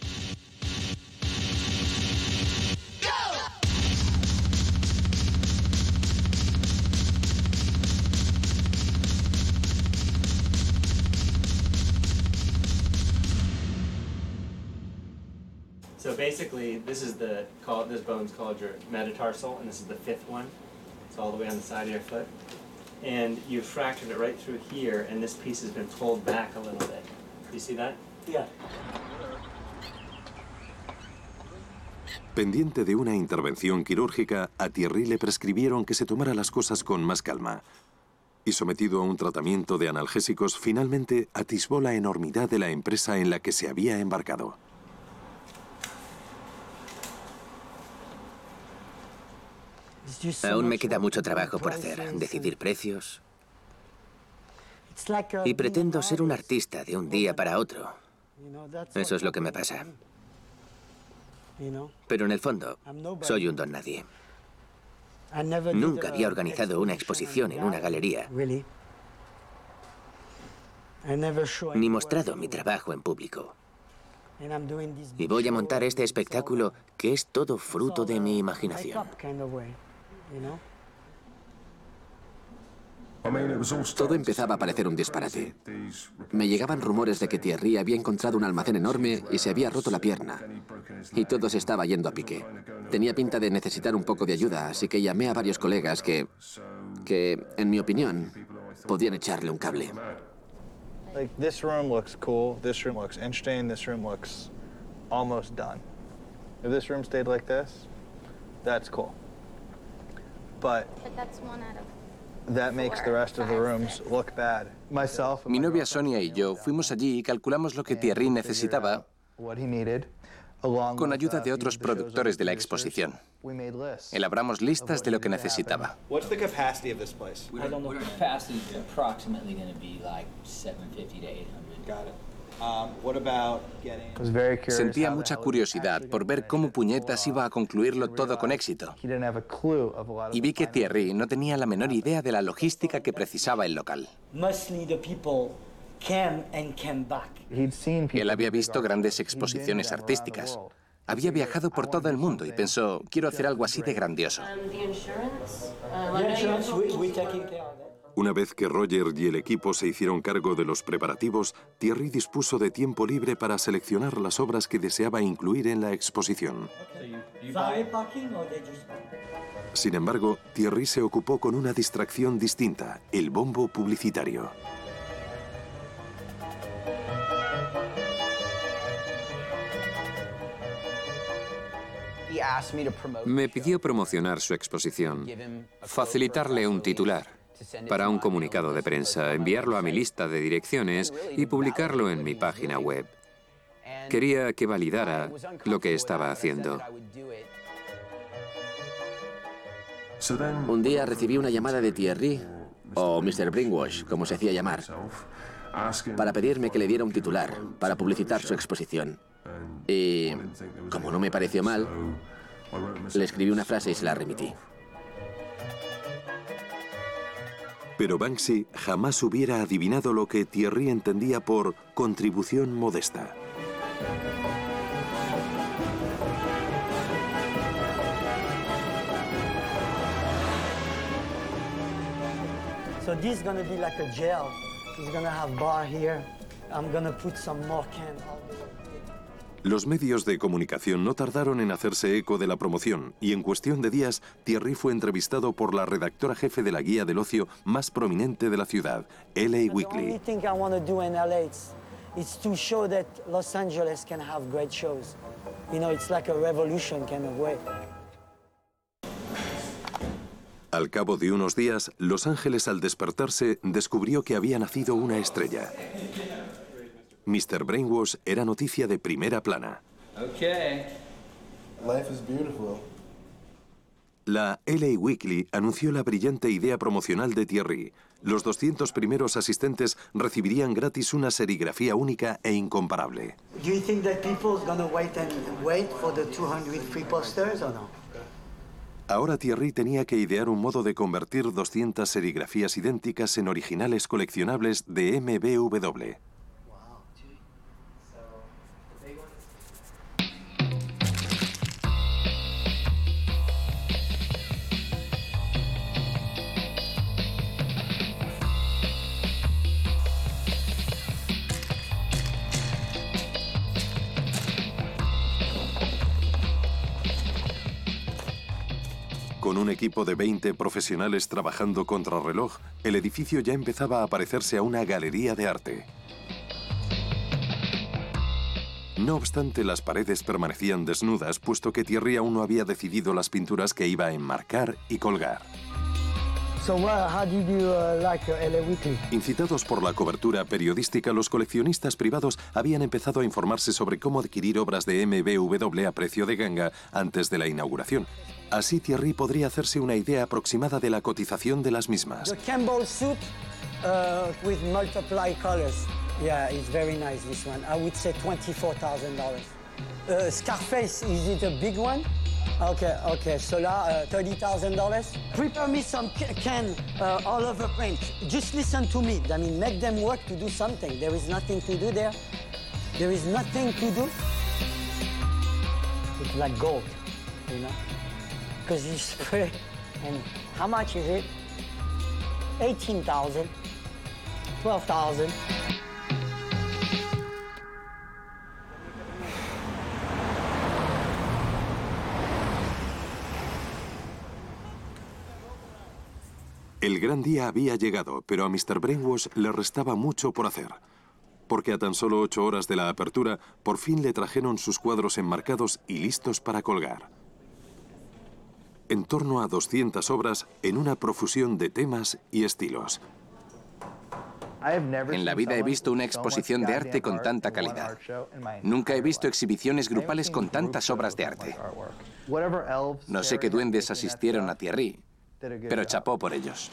So basically, this is the call. This bone's called your metatarsal, and this is the fifth one. It's all the way on the side of your foot, and you fractured it right through here, and this piece has been pulled back a little bit. Do you see that? Yeah. Pendiente de una intervención quirúrgica, a Thierry le prescribieron que se tomara las cosas con más calma. Y sometido a un tratamiento de analgésicos, finalmente atisbó la enormidad de la empresa en la que se había embarcado. Aún me queda mucho trabajo por hacer, decidir precios. Y pretendo ser un artista de un día para otro. Eso es lo que me pasa. Pero en el fondo, soy un don nadie. Nunca había organizado una exposición en una galería, ni mostrado mi trabajo en público. Y voy a montar este espectáculo que es todo fruto de mi imaginación. Todo empezaba a parecer un disparate. Me llegaban rumores de que Thierry había encontrado un almacén enorme y se había roto la pierna. Y todo se estaba yendo a pique. Tenía pinta de necesitar un poco de ayuda, así que llamé a varios colegas que, que, en mi opinión, podían echarle un cable. Like, this room looks cool, this room looks interesting, this room looks almost done. If this room stayed like this, that's cool. But, But that's one out of that makes the rest of the rooms look bad. Myself and Mi my novia Sonia y yo fuimos allí y calculamos lo que Thierry necesitaba what he needed, along con with, ayuda uh, de otros future shows productores de la and producers. exposición. We made lists. Elaboramos listas de lo que necesitaba. What's the capacity of this place? I don't know. Capacity is approximately going to be like seven fifty to eight hundred. Got it. Um, what about getting... I was very curious Sentía how the mucha hell he curiosidad actually por ver cómo puñetas iba a concluirlo todo con éxito. He didn't have a clue of a lot of Y vi que Thierry no tenía la menor idea de la logística que precisaba el local. Mostly the people came and came back. He'd seen people. Él había visto grandes exposiciones artísticas. Había viajado por todo el mundo y pensó, quiero hacer algo así de grandioso. Una vez que Roger y el equipo se hicieron cargo de los preparativos, Thierry dispuso de tiempo libre para seleccionar las obras que deseaba incluir en la exposición. Sin embargo, Thierry se ocupó con una distracción distinta, el bombo publicitario. Me pidió promocionar su exposición, facilitarle un titular para un comunicado de prensa, enviarlo a mi lista de direcciones y publicarlo en mi página web. Quería que validara lo que estaba haciendo. Un día recibí una llamada de Thierry, o mister Brainwash, como se hacía llamar, para pedirme que le diera un titular para publicitar su exposición. Y, como no me pareció mal, le escribí una frase y se la remití. Pero Banksy jamás hubiera adivinado lo que Thierry entendía por contribución modesta. So this is gonna be like a jail. It's gonna have bar here. I'm gonna put some more cans. Los medios de comunicación no tardaron en hacerse eco de la promoción y en cuestión de días, Thierry fue entrevistado por la redactora jefe de la guía del ocio más prominente de la ciudad, L A Weekly. The only thing I want to do in L A is, is to show that Los Angeles can have great shows. You know, it's like a revolution kind of way. Al cabo de unos días, Los Ángeles al despertarse descubrió que había nacido una estrella. mister Brainwash era noticia de primera plana. Okay. Life is beautiful. La L A Weekly anunció la brillante idea promocional de Thierry. Los doscientos primeros asistentes recibirían gratis una serigrafía única e incomparable. Do you think that people is gonna wait and wait for the two hundred free posters or no? Ahora Thierry tenía que idear un modo de convertir doscientas serigrafías idénticas en originales coleccionables de M B W. Con un equipo de veinte profesionales trabajando contrarreloj, el edificio ya empezaba a parecerse a una galería de arte. No obstante, las paredes permanecían desnudas, puesto que Thierry aún no había decidido las pinturas que iba a enmarcar y colgar. So, well, how did you uh, like L A Weekly? Incitados por la cobertura periodística, los coleccionistas privados habían empezado a informarse sobre cómo adquirir obras de M B W a precio de ganga antes de la inauguración. Así Thierry podría hacerse una idea aproximada de la cotización de las mismas. The Campbell soup uh, with multiply colors. Yeah, it's very nice, this one. I would say twenty-four thousand dollars. Uh, Scarface, is it a big one? Okay, okay, Solar, uh, thirty thousand dollars. Prepare me some can uh, all over print. Just listen to me. I mean, make them work to do something. There is nothing to do there. There is nothing to do. It's like gold, you know? Because you spray, and how much is it? eighteen thousand, twelve thousand. El gran día había llegado, pero a mister Brainwash le restaba mucho por hacer. Porque a tan solo ocho horas de la apertura, por fin le trajeron sus cuadros enmarcados y listos para colgar. En torno a doscientas obras en una profusión de temas y estilos. En la vida he visto una exposición de arte con tanta calidad. Nunca he visto exhibiciones grupales con tantas obras de arte. No sé qué duendes asistieron a Thierry, pero chapó por ellos.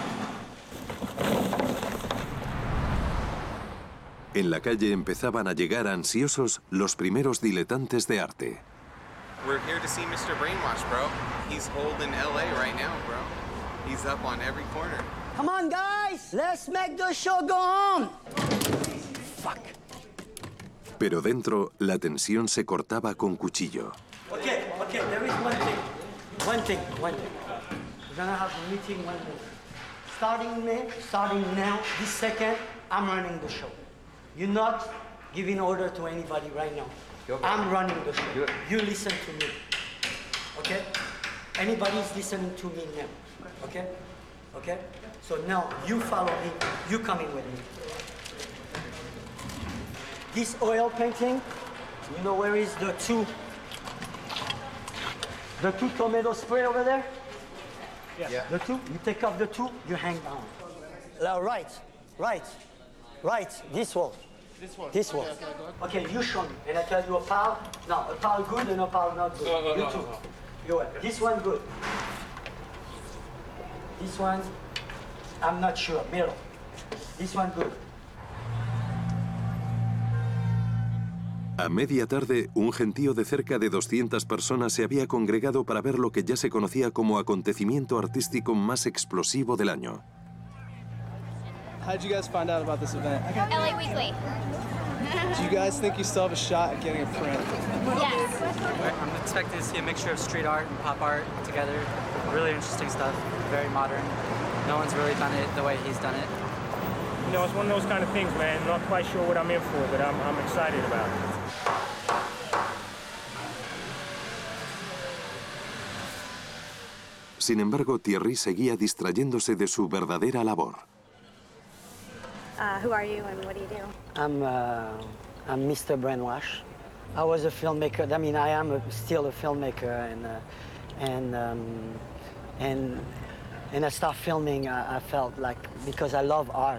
En la calle empezaban a llegar ansiosos los primeros diletantes de arte. We're here to see mister Brainwash, bro. He's holding L A right now, bro. He's up on every corner. Come on, guys! Let's make the show go on! Fuck. Pero dentro, la tensión se cortaba con cuchillo. Okay, okay, there is one thing. One thing, one thing. We're gonna have a meeting one day. Starting me, starting now, this second, I'm running the show. You're not giving order to anybody right now. I'm running the show. You listen to me. Okay? Anybody's listening to me now. Okay? Okay? So now you follow me. You coming with me. This oil painting, you know where is the two the two tomato spray over there? Yeah. Yeah. The two? You take off the two, you hang down. Uh, right, right, right, this wall. This one. This one. Okay, okay, okay, you show me, and I tell you a pile. No, a pile good and a pile not good. No, no, you no, two. No. You are. This one good. This one, I'm not sure. Middle. This one good. A media tarde, un gentío de cerca de doscientas personas se había congregado para ver lo que ya se conocía como acontecimiento artístico más explosivo del año. How did you guys find out about this event? L A Weekly. Do you guys think you still have a shot at getting a print? Yes. I'm expecting to see a mixture of street art and pop art together. Really interesting stuff, very modern. No one's really done it the way he's done it. You know, it's one of those kind of things, man. Not quite sure what I'm in for, but I'm, I'm excited about it. Sin embargo, Thierry seguía distrayéndose de su verdadera labor. Uh, who are you and what do you do? I'm, uh, I'm Mister Brainwash. I was a filmmaker. I mean, I am a, still a filmmaker, and uh, and um, and and I started filming. I, I felt like because I love art.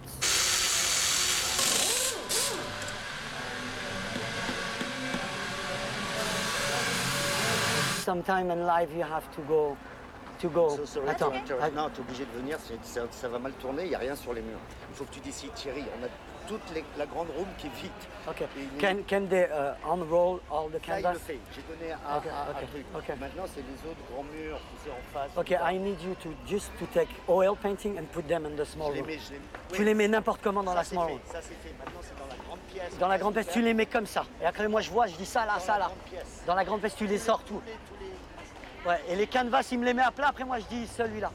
Sometime in life, you have to go. To go. So, sorry, Attends. Attends. Non, t'es obligé de venir, ça, ça va mal tourner, il n'y a rien sur les murs. Il faut que tu décides, Thierry, on a toute les, la grande room qui est vide. Okay. Can, can they uh, unroll all the canvas? Là, il le fait. J'ai donné un, okay. un, Okay. un truc. Okay. Maintenant, c'est les autres grands murs, tu sais, en face. Okay, I need you to just to take oil painting and put them in the small Je les room. mets, je les... Tu Oui. les mets n'importe comment dans ça, la small room. fait. Ça, c'est fait. Maintenant, c'est dans la grande pièce. Dans la grande pièce, tu les mets comme ça. Et après, moi, je vois, je dis ça là, Dans ça la là. grande pièce. Dans la grande pièce, tu les sors tout. Ouais, et les canvas, il me les met à plat. Après, moi, je dis celui-là.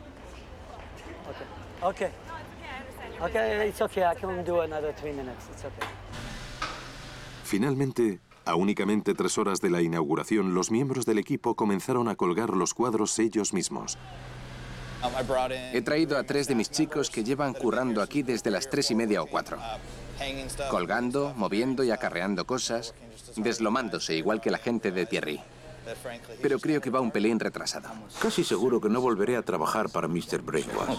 Ok. Ok. Ok, it's okay. I can do another three minutes. It's okay. Finalmente, a únicamente tres horas de la inauguración, los miembros del equipo comenzaron a colgar los cuadros ellos mismos. He traído a tres de mis chicos que llevan currando aquí desde las tres y media o cuatro. Colgando, moviendo y acarreando cosas, deslomándose igual que la gente de Thierry. Pero creo que va un pelín retrasado. Casi seguro que no volveré a trabajar para mister Brainwash.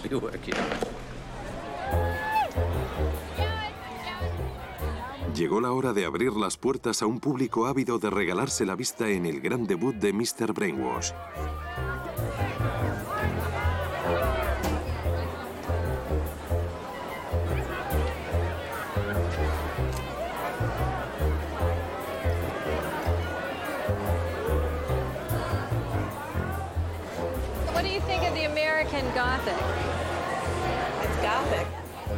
Llegó la hora de abrir las puertas a un público ávido de regalarse la vista en el gran debut de mister Brainwash. What do you think of the American Gothic? It's Gothic.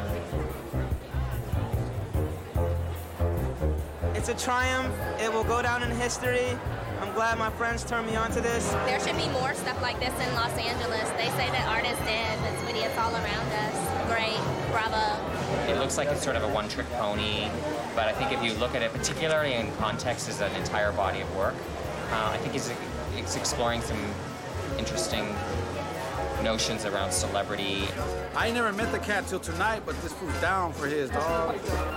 It's a triumph. It will go down in history. I'm glad my friends turned me on to this. There should be more stuff like this in Los Angeles. They say that art is dead, but sweetie, it's all around us. Great. Bravo. It looks like it's sort of a one-trick pony, but I think if you look at it particularly in context as an entire body of work, uh, I think it's, it's exploring some interesting notions around celebrity. I never met the cat till tonight, but this fool's down for his dog.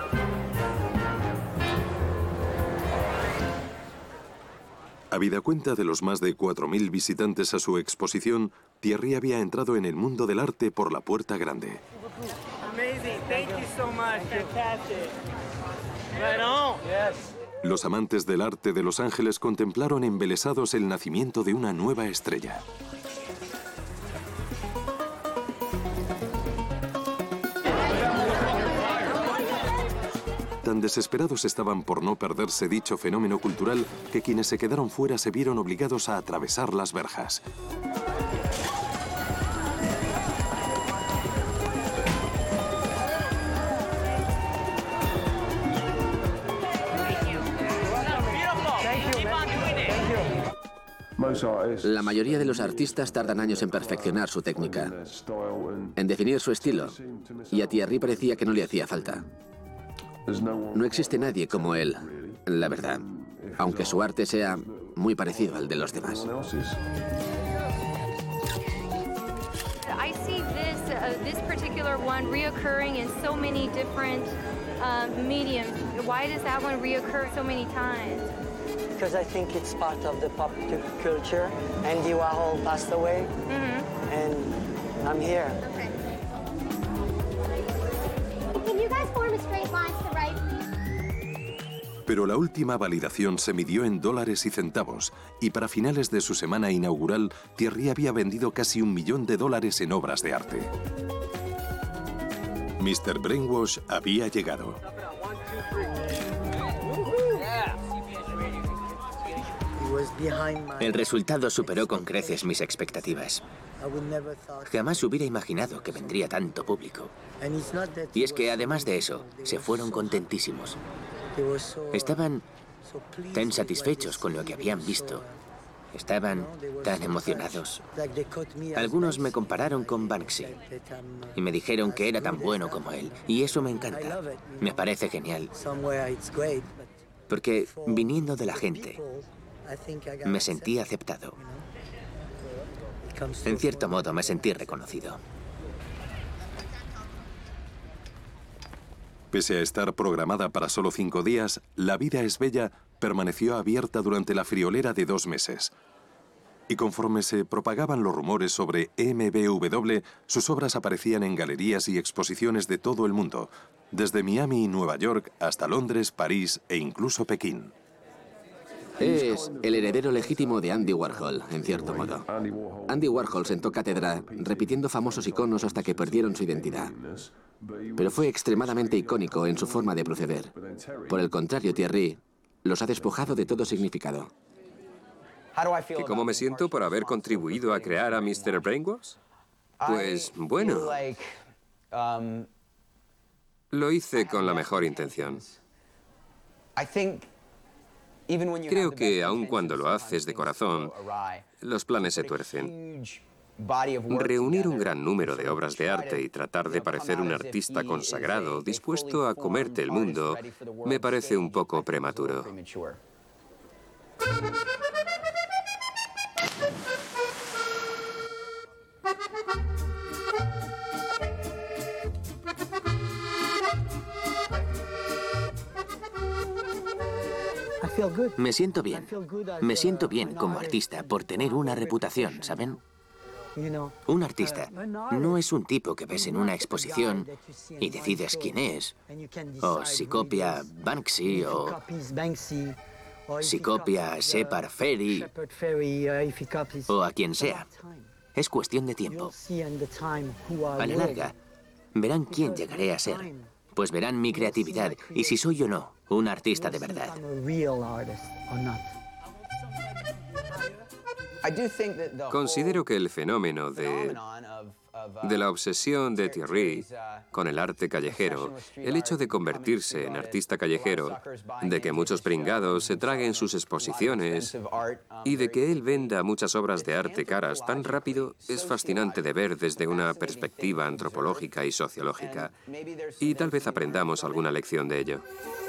Habida cuenta de los más de cuatro mil visitantes a su exposición, Thierry había entrado en el mundo del arte por la puerta grande. Amazing. Thank you so much. Fantastic. Right on. Yes. Los amantes del arte de Los Ángeles contemplaron embelesados el nacimiento de una nueva estrella. Tan desesperados estaban por no perderse dicho fenómeno cultural que quienes se quedaron fuera se vieron obligados a atravesar las verjas. La mayoría de los artistas tardan años en perfeccionar su técnica, en definir su estilo, y a Thierry parecía que no le hacía falta. No existe nadie como él, la verdad, aunque su arte sea muy parecido al de los demás. I see this, uh, this particular one reoccurring in so many different uh, mediums. Why does that one reoccur so many times? Because I think it's part of the pop culture. Andy Warhol passed away, Mm-hmm. and I'm here. Okay. Can you guys form a straight line to the right, please? Pero la última validación se midió en dólares y centavos, y para finales de su semana inaugural, Thierry había vendido casi un millón de dólares en obras de arte. mister Brainwash había llegado. El resultado superó con creces mis expectativas. Jamás hubiera imaginado que vendría tanto público. Y es que, además de eso, se fueron contentísimos. Estaban tan satisfechos con lo que habían visto. Estaban tan emocionados. Algunos me compararon con Banksy y me dijeron que era tan bueno como él. Y eso me encanta. Me parece genial. Porque viniendo de la gente, me sentí aceptado. En cierto modo, me sentí reconocido. Pese a estar programada para solo cinco días, La vida es bella permaneció abierta durante la friolera de dos meses. Y conforme se propagaban los rumores sobre M B W, sus obras aparecían en galerías y exposiciones de todo el mundo, desde Miami y Nueva York hasta Londres, París e incluso Pekín. Es el heredero legítimo de Andy Warhol, en cierto modo. Andy Warhol sentó cátedra repitiendo famosos iconos hasta que perdieron su identidad. Pero fue extremadamente icónico en su forma de proceder. Por el contrario, Thierry los ha despojado de todo significado. ¿Y cómo me siento por haber contribuido a crear a mister Brainwash? Pues bueno, lo hice con la mejor intención. Creo que aun cuando lo haces de corazón, los planes se tuercen. Reunir un gran número de obras de arte y tratar de parecer un artista consagrado, dispuesto a comerte el mundo, me parece un poco prematuro. Me siento bien. Me siento bien como artista por tener una reputación, ¿saben? Un artista no es un tipo que ves en una exposición y decides quién es, o si copia Banksy, o si copia a Shepard Fairey, o a quien sea. Es cuestión de tiempo. A la larga, verán quién llegaré a ser. Pues verán mi creatividad y si soy o no un artista de verdad. Considero que el fenómeno de, de la obsesión de Thierry con el arte callejero, el hecho de convertirse en artista callejero, de que muchos pringados se traguen sus exposiciones y de que él venda muchas obras de arte caras tan rápido, es fascinante de ver desde una perspectiva antropológica y sociológica. Y tal vez aprendamos alguna lección de ello.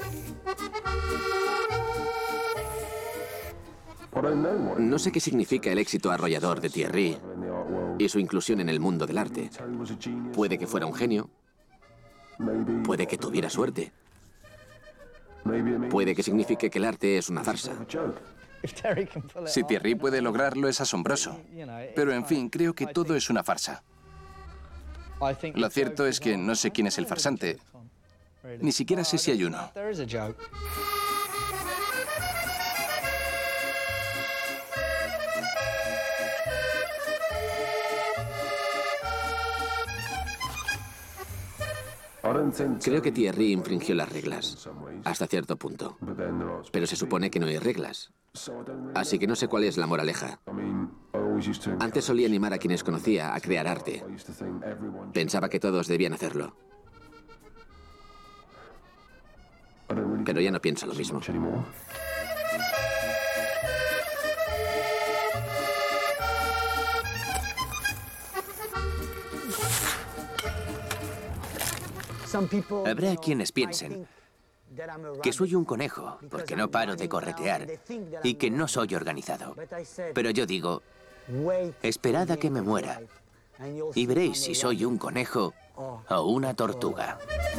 No sé qué significa el éxito arrollador de Thierry y su inclusión en el mundo del arte. Puede que fuera un genio, puede que tuviera suerte, puede que signifique que el arte es una farsa. Si Thierry puede lograrlo es asombroso, pero en fin, creo que todo es una farsa. Lo cierto es que no sé quién es el farsante, ni siquiera sé si hay uno. Creo que Thierry infringió las reglas, hasta cierto punto. Pero se supone que no hay reglas. Así que no sé cuál es la moraleja. Antes solía animar a quienes conocía a crear arte. Pensaba que todos debían hacerlo. Pero ya no pienso lo mismo. Habrá quienes piensen que soy un conejo porque no paro de corretear y que no soy organizado. Pero yo digo, esperad a que me muera y veréis si soy un conejo o una tortuga.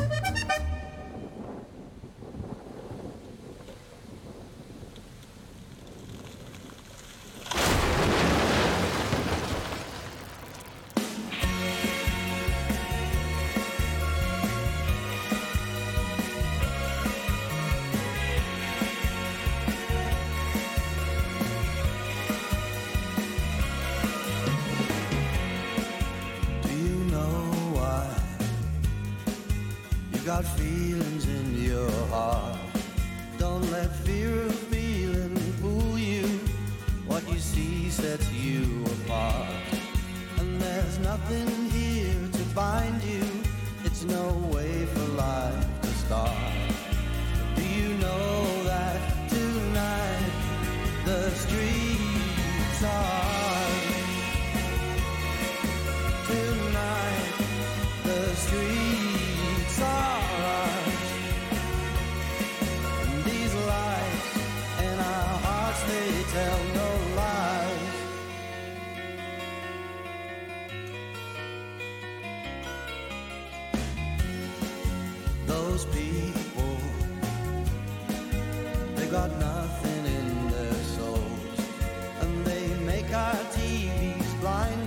Got feelings in your heart. Don't let fear of feeling fool you. What you see sets you apart. And nothing here to bind you. It's no way for life to start. Do you know that tonight the streets are? Tonight the streets are. These lights in our hearts, they tell no lies. Those people, they got nothing